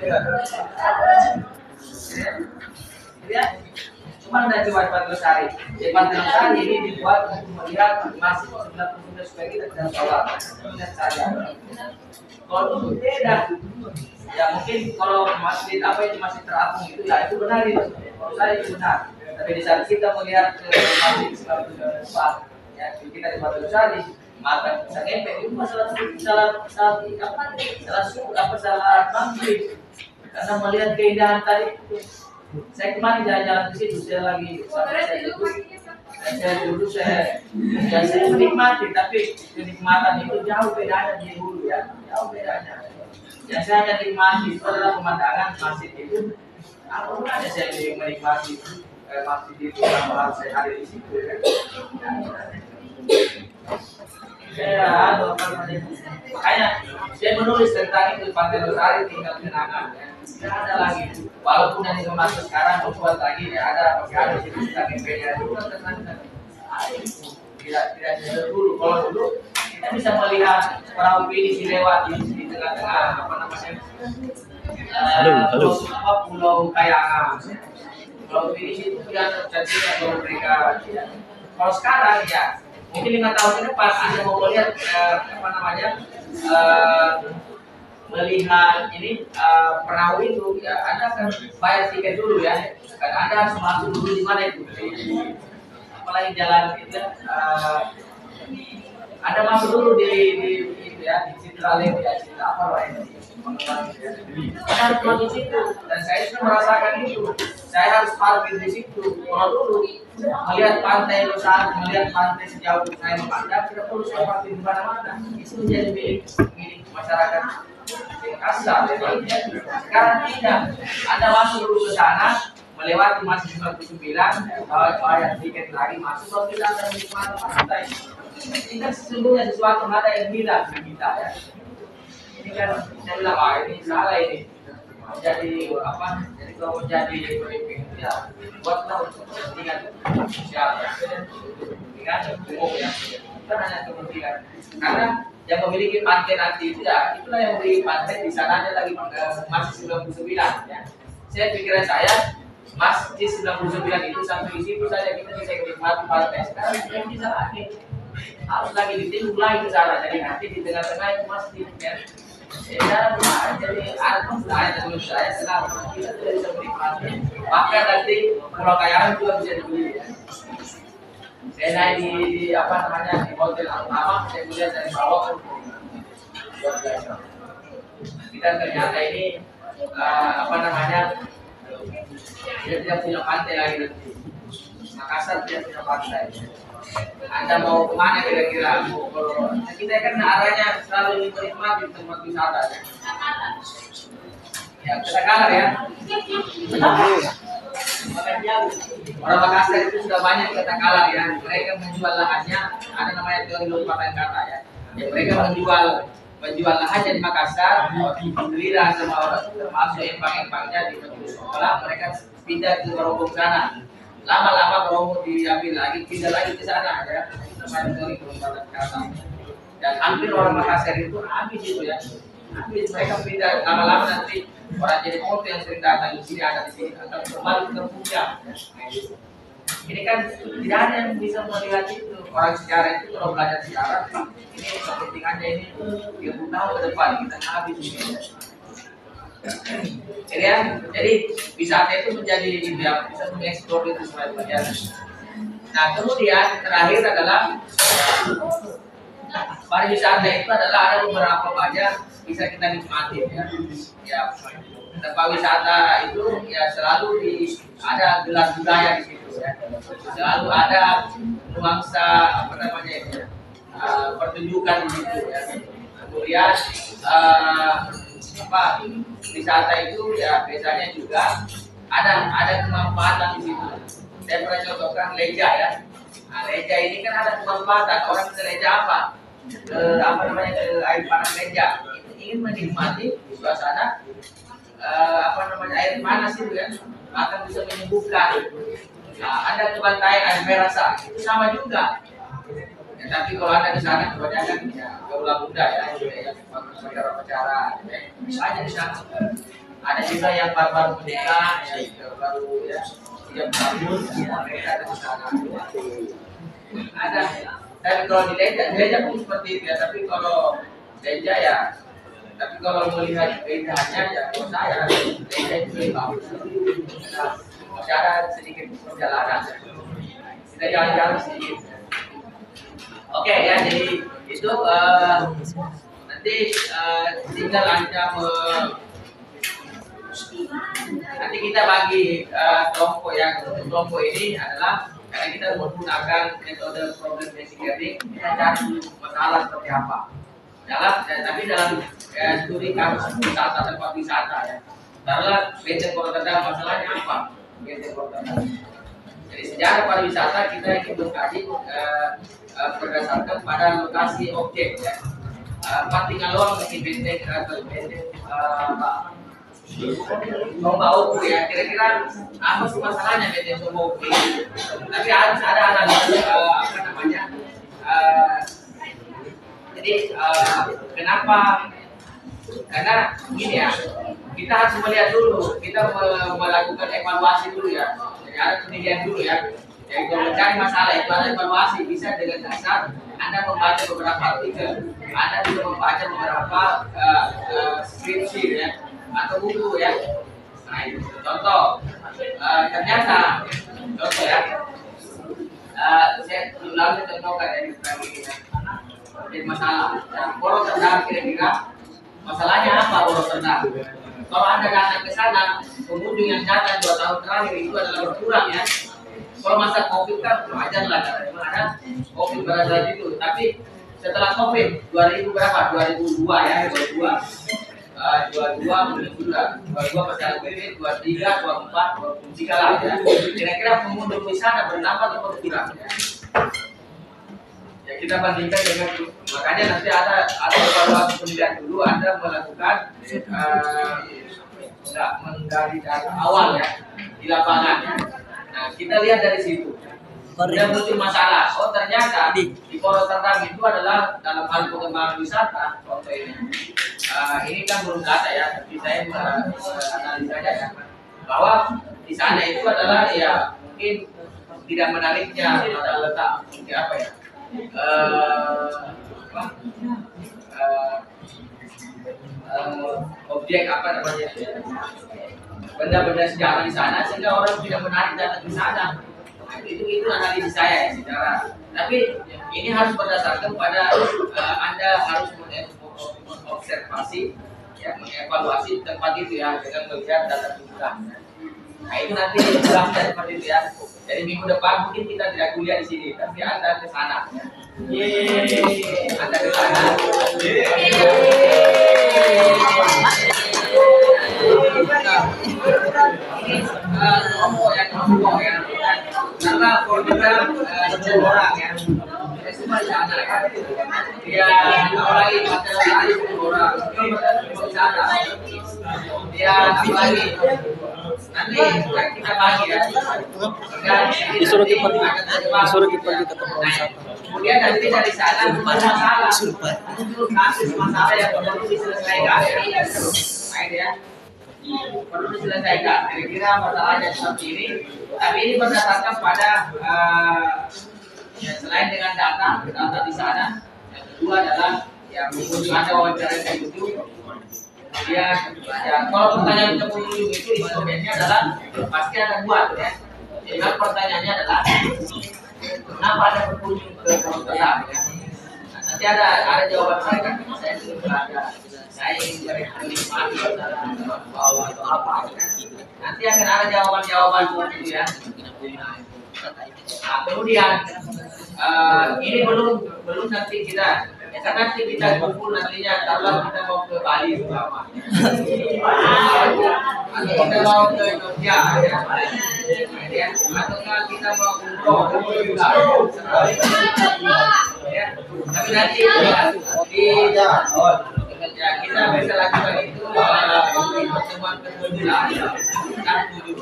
ya. Cuma anda coba di Pantai Losari. Di Pantai Losari ini dibuat untuk melihat masih sembilan puluh sembilan supaya kita tidak salah. Lihat saja. Kalau itu beda. Ya mungkin kalau masjid apa itu masih terapung itu ya itu benar itu. Kalau saya itu benar. Tapi di saat kita melihat ke masjid sembilan puluh empat ya kita di Pantai Losari maka bisa ngepek itu masalah salah salah apa salah suku apa salah country karena melihat keindahan tadi itu. Saya kemarin jalan-jalan ke situ saya lagi saya duduk saya duduk saya ya saya menikmati tapi kenikmatan itu jauh bedanya di dulu ya jauh bedanya. Yang saya hanya nikmati itu adalah pemandangan masjid itu. Apa ada saya menikmati masjid itu yang saya hadir di situ ya. Saya ada apa namanya? Makanya saya menulis tentang itu Pantai Losari tinggal kenangan ya. Tidak ada lagi. Walaupun yang dimaksud sekarang membuat lagi ya ada ada di situ tentang M P nya itu tentang tidak tidak tidak dulu. Kalau dulu kita bisa melihat perahu pinisi lewat di, di tengah-tengah apa namanya? Halo, uh, halo. Pulau, pulau Kayangan. Pulau pinisi itu yang terjadi atau mereka. Ya. Kalau sekarang ya mungkin lima tahun ke depan Anda mau melihat uh, apa namanya uh, melihat ini uh, perahu itu ya Anda akan bayar tiket dulu ya karena Anda harus masuk dulu di mana itu di, apalagi jalan itu uh, Anda masuk dulu di di itu ya di Citralem ya Citra apa lah ini Anda harus masuk situ dan saya sudah merasakan itu saya harus parkir di situ kalau dulu melihat pantai Losari, melihat pantai sejauh saya memandang, tidak perlu saya parkir di mana-mana. Itu menjadi milik milik masyarakat Makassar. Ya. Sekarang tidak. Anda masuk dulu ke sana, melewati masih sembilan puluh sembilan, bayar tiket lagi masuk, kalau tidak ada menikmati pantai. Ini kan sesungguhnya sesuatu ada yang hilang di kita ya. Ini kan saya bilang, ah ini salah ini. Jadi apa? Jadi kalau menjadi pemimpin ya buatlah untuk kepentingan sosial ya, kepentingan umum ya, bukan hanya kepentingan. Karena yang memiliki pantai nanti itu ya, itulah yang memiliki pantai di sana ada lagi masih sembilan puluh sembilan ya. Saya pikiran saya masjid sembilan puluh sembilan itu sampai di situ saja kita bisa menikmati pantai. Sekarang tidak bisa lagi, harus lagi ditimbul lagi ke sana. Jadi nanti di tengah-tengah itu masjid ya. Ya, jadi aku saya dulu saya selama kita tidak bisa menikmati. Maka nanti Pulau Kayangan juga bisa dibeli ya. Saya naik di, di apa namanya di hotel Al-Amam, saya melihat dari bawah luar biasa. Kita ternyata ini uh, apa namanya dia tidak punya pantai lagi nanti. Makassar tidak punya pantai. Anda mau kemana kira-kira? Kita kan arahnya selalu menikmati tempat wisata. Ya, kita kalah ya. Orang Makassar itu sudah banyak kata kalah ya. Mereka menjual lahannya, ada namanya teori lompatan kata ya. Ya mereka menjual menjual lahannya di Makassar, dibeli sama orang, termasuk empang-empangnya di sekolah, mereka pindah ke Barombong sana. Lama-lama Barombong diambil lagi, pindah lagi ke sana ya. Namanya teori lompatan kata. Dan hampir orang Makassar itu habis itu ya. Habis mereka pindah lama-lama nanti orang jadi foto yang sering datang di sini ada di sini akan kembali ke puncak. Ini kan tidak ada yang bisa melihat itu. Orang sejarah itu kalau belajar sejarah ini kepentingannya ini tiga puluh tahun ke depan kita habis ini. Jadi ya, jadi wisata itu menjadi ya, bisa mengeksplor itu sebagai pelajaran. Nah kemudian terakhir adalah pariwisata itu adalah ada beberapa banyak bisa kita nikmati ya. Ya tempat wisata itu ya selalu di ada gelar budaya di situ ya. Selalu ada nuansa apa namanya itu uh, pertunjukan di situ ya. Kemudian uh, apa wisata itu ya biasanya juga ada ada kemanfaatan di situ. Saya pernah contohkan Leja ya. Nah, Leja ini kan ada kemanfaatan. Orang ke Leja apa? Ke apa namanya ke air panas Leja. Ingin menikmati suasana uh, apa namanya air panas itu ya, akan bisa menyembuhkan. Nah, ada kebantai air merasa itu sama juga. Ya, tapi kalau anda di sana kebanyakan ya gaulah muda ya, ya pacara-pacara, ya, bisa aja di sana. Ada juga yang baru-baru menikah, ya baru ya tiga tahun, ya, mereka ada di sana. Ada. Dan kalau di Leja, Leja pun seperti itu ya. Tapi kalau Leja ya. Tapi kalau melihat keindahannya ya kalau saya Leja itu lebih bagus. Nah, masih ada sedikit perjalanan. Kita jalan-jalan sedikit. Oke okay, ya, jadi itu uh, nanti uh, tinggal anda me, nanti kita bagi uh, kelompok yang untuk kelompok ini adalah karena kita menggunakan metode problem basic learning, kita cari masalah seperti apa. Dalam, tapi dalam ya, studi kasus wisata tempat wisata ya. Taruhlah Benteng Rotterdam masalahnya apa? Benteng Rotterdam. Jadi sejarah pariwisata kita ingin mengkaji uh, uh, berdasarkan pada lokasi objek ya. Uh, Patingaloang di Benteng atau Benteng uh, Somba ya. Kira-kira apa sih masalahnya Benteng Somba? Tapi harus ada analisa uh, apa namanya? Uh, Jadi uh, kenapa? Karena gini ya, kita harus melihat dulu, kita melakukan evaluasi dulu ya. Jadi ada penelitian dulu ya. Jadi kalau mencari masalah itu ada evaluasi, bisa dengan dasar Anda membaca beberapa artikel, Anda juga membaca beberapa uh, uh, skripsi ya, atau buku ya. Nah itu contoh. Uh, ternyata contoh ya. Uh, saya lalu contohkan dari ini. Jadi masalah, nah, Rotterdam kira-kira masalahnya apa Rotterdam? Kalau anda datang ke sana, pengunjung yang datang dua tahun terakhir itu adalah berkurang ya. Kalau masa COVID kan wajar lah, karena ada COVID pada saat itu. Tapi setelah COVID dua ribu berapa? dua ribu dua ya, dua ribu dua, uh, dua ribu dua, dua ribu dua, dua ribu dua masih ada COVID, dua ribu tiga, dua ribu empat, dua ribu tiga lah ya. Kira-kira pengunjung di sana bertambah atau berkurang? Ya? Ya kita bandingkan dengan makanya nanti ada ada evaluasi penilaian dulu Anda melakukan uh, nggak menggali data awal ya di lapangan ya. Nah kita lihat dari situ sudah muncul masalah. Oh ternyata di Rotterdam itu adalah dalam hal pengembangan wisata contoh ini. Uh, ini kan belum data ya, tapi saya uh, analisanya ya, bahwa di sana itu adalah ya mungkin tidak menariknya pada letak mungkin apa ya. Uh, uh, uh, objek apa namanya benda-benda sejarah di sana sehingga orang tidak menarik datang di sana. Itu itu analisis saya ya sejarah. Tapi ini harus berdasarkan pada uh, Anda harus mengobservasi ya mengevaluasi tempat itu ya dengan melihat data tujuan. Nah itu nanti jelaskan seperti itu ya. Jadi minggu depan mungkin kita tidak kuliah di sini, tapi Anda ke sana. Yeay, Anda ke sana. Ini kelompok ya, kelompok ya. Karena program sepuluh orang ya. Semua di sana ya. Dia apalagi masalah tadi sepuluh orang. Ini di sana. Dia apalagi nanti kita bagi ya. Disuruh kita pergi, disuruh kita pergi ke tempat wisata. Kemudian nanti dari sana masalah, untuk kasus masalah yang perlu diselesaikan ya. Nah ini ya, perlu diselesaikan. Kira-kira masalahnya seperti ini. Tapi ini berdasarkan pada uh, ya, selain dengan data, data di sana. Yang kedua adalah yang menunjuk ada wawancara yang ditunjuk. Kemudian ya, kalau pertanyaan untuk pengunjung itu instrumennya adalah pasti ada buat ya. Jadi pertanyaannya adalah kenapa ada pengunjung ke kampung tetap ya? Nah, nanti ada ada jawaban mereka. Saya sudah ada. Saya ingin menikmati bawah atau apa ya. Nanti akan ada jawaban-jawaban seperti itu ya. Nah, kemudian uh, ini belum belum nanti kita ya, karena nanti kita kumpul nantinya kalau kita mau ke Bali bersama atau kita mau ke Jogja ya, ya. Atau kita mau umroh juga ya. Tapi nanti ya, di ya, kita bisa lakukan itu di pertemuan kedua enam tujuh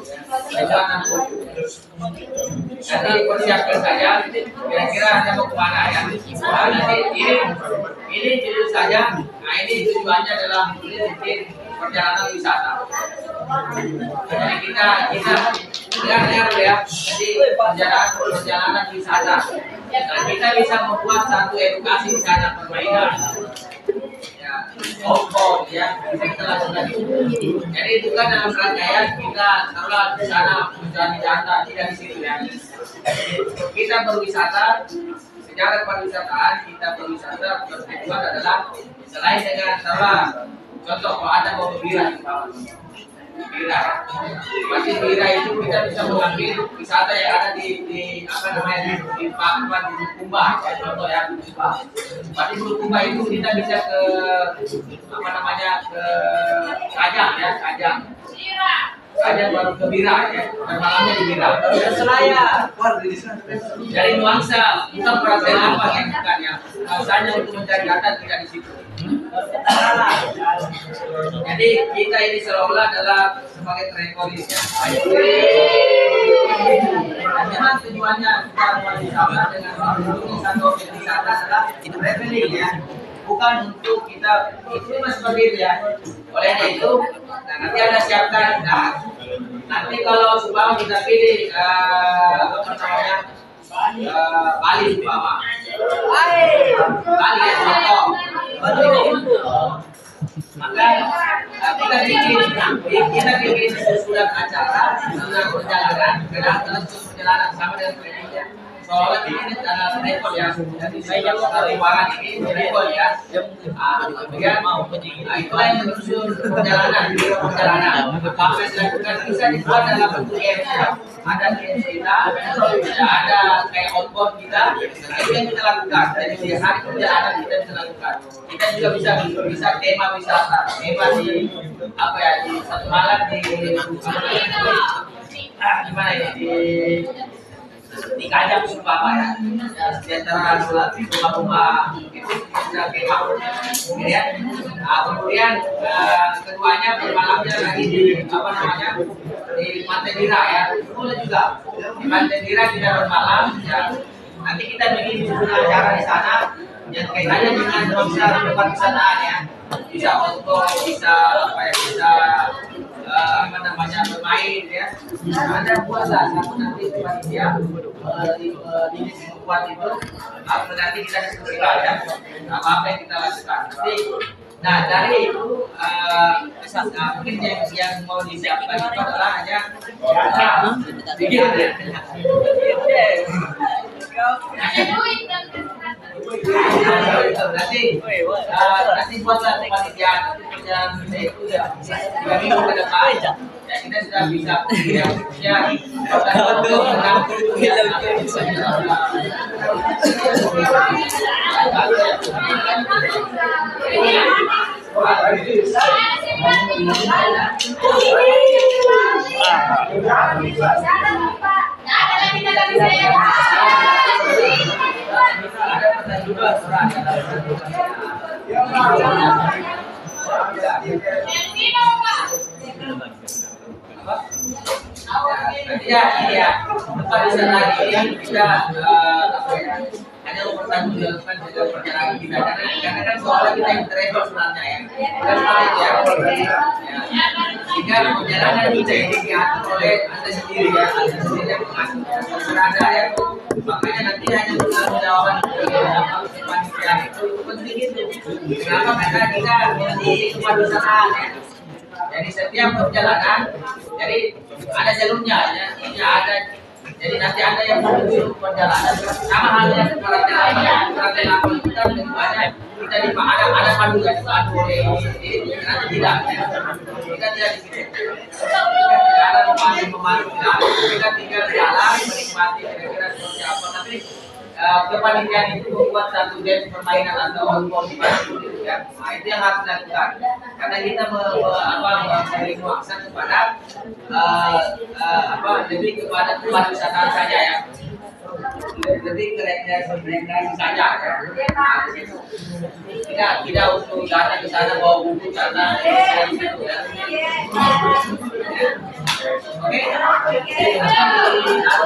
nanti persiapkan saja kira-kira Anda mau kemana ya. Nah, nanti ini ini judul saja. Nah ini tujuannya adalah bikin perjalanan wisata. Jadi kita kita dengar-dengar ya. Jadi perjalanan perjalanan wisata. Nah, kita bisa membuat satu edukasi di sana permainan. Oh, ya, kita lakukan itu. Jadi itu kan dalam rangkaian kita taruhlah di sana mencari data tidak di situ ya. Kita berwisata secara pariwisataan, kita berwisata bertujuan adalah selain dengan taruhlah contoh kalau ada mau bira di bawah bira, masih bira itu kita bisa mengambil wisata yang ada di, di apa namanya di Papua di Kumba ya, contoh ya Pati Kumba itu kita bisa ke apa namanya ke Kajang ya Kajang Kajang baru ke Bira ya dan malamnya di Bira Selayar dari nuansa bukan perasaan apa yang bukan ya nuansanya untuk mencari data tidak di situ. Jadi kita ini seolah-olah adalah sebagai travelis ya. Memang tujuannya kita berwisata dengan satu objek wisata adalah traveling ya, bukan untuk kita itu mas seperti itu ya. Olehnya itu, nah, nanti ada siapkan. Nah, nanti kalau supaya kita pilih uh, apa namanya uh, Bali umpama, Bali ya contoh. Maka kita bikin kita bikin surat acara tentang perjalanan dalam perjalanan sama dengan trainingnya. Soalnya ini adalah rekod ya. Jadi saya dari warang ini rekod ya. Kemudian mau itulah yang menyusun perjalanan perjalanan. Apa yang dilakukan bisa dibuat dalam bentuk E M S. Ada E M S kita, ada kayak outbound kita. Itu yang kita lakukan. Jadi di hari perjalanan kita bisa lakukan. Kita juga bisa bisa tema wisata, tema di apa ya di satu malam di ah gimana ya di di Kajang umpama ya, di antara rumah-rumah itu bisa tema, kemudian nah, kemudian uh, keduanya bermalamnya lagi di apa namanya di Pantai Bira ya, boleh juga di Pantai Bira kita bermalam ya. Nanti kita bikin acara di sana yang kaitannya dengan tempat wisata ya, bisa untuk bisa apa ya bisa uh, apa namanya bermain ya. Ada buatlah satu nanti panitia di buat itu apa nanti kita diskusikan ya apa apa yang kita lakukan nanti. Nah dari itu uh, nah, mungkin yang, yang mau disiapkan itu adalah hanya bikin nanti uh, nanti buatlah kepanitiaan perjalanan kita itu ya tiga minggu ke depan ya kita sudah bisa ya ya foto ya iya tempat di sana ini kita eh, apa ya hanya mempertanggungjawabkan juga perjalanan kita karena karena kan soalnya kita yang travel sebenarnya ya kan seperti itu ya. Ya. Sehingga perjalanan kita ini diatur oleh anda sendiri ya anda sendiri yang mengatur serada ya makanya nanti hanya pertanggungjawaban panitia itu penting itu kenapa karena kita memiliki kebiasaan ya. Jadi setiap perjalanan, jadi ada jalurnya, ya, ya ada. Jadi nanti ada yang menuju perjalanan sama halnya perjalanan apa, perjalanan kita lebih banyak kita di ada ada panduan pandu oleh ini, nanti tidak, kita tidak di situ. Tidak ada pemandu pemandu tidak, kita tinggal jalan menikmati kira-kira seperti apa. Tapi uh, kepanitiaan itu membuat satu game permainan atau outbound di mana pun itu ya. Nah itu yang harus dilakukan. Karena kita me, me, apa, memberi nuansa kepada uh, uh, apa lebih kepada pariwisata saja ya, lebih ke rekreasi saja ya. Tidak tidak untuk datang ke sana bawa buku karena di situ ya. Oke.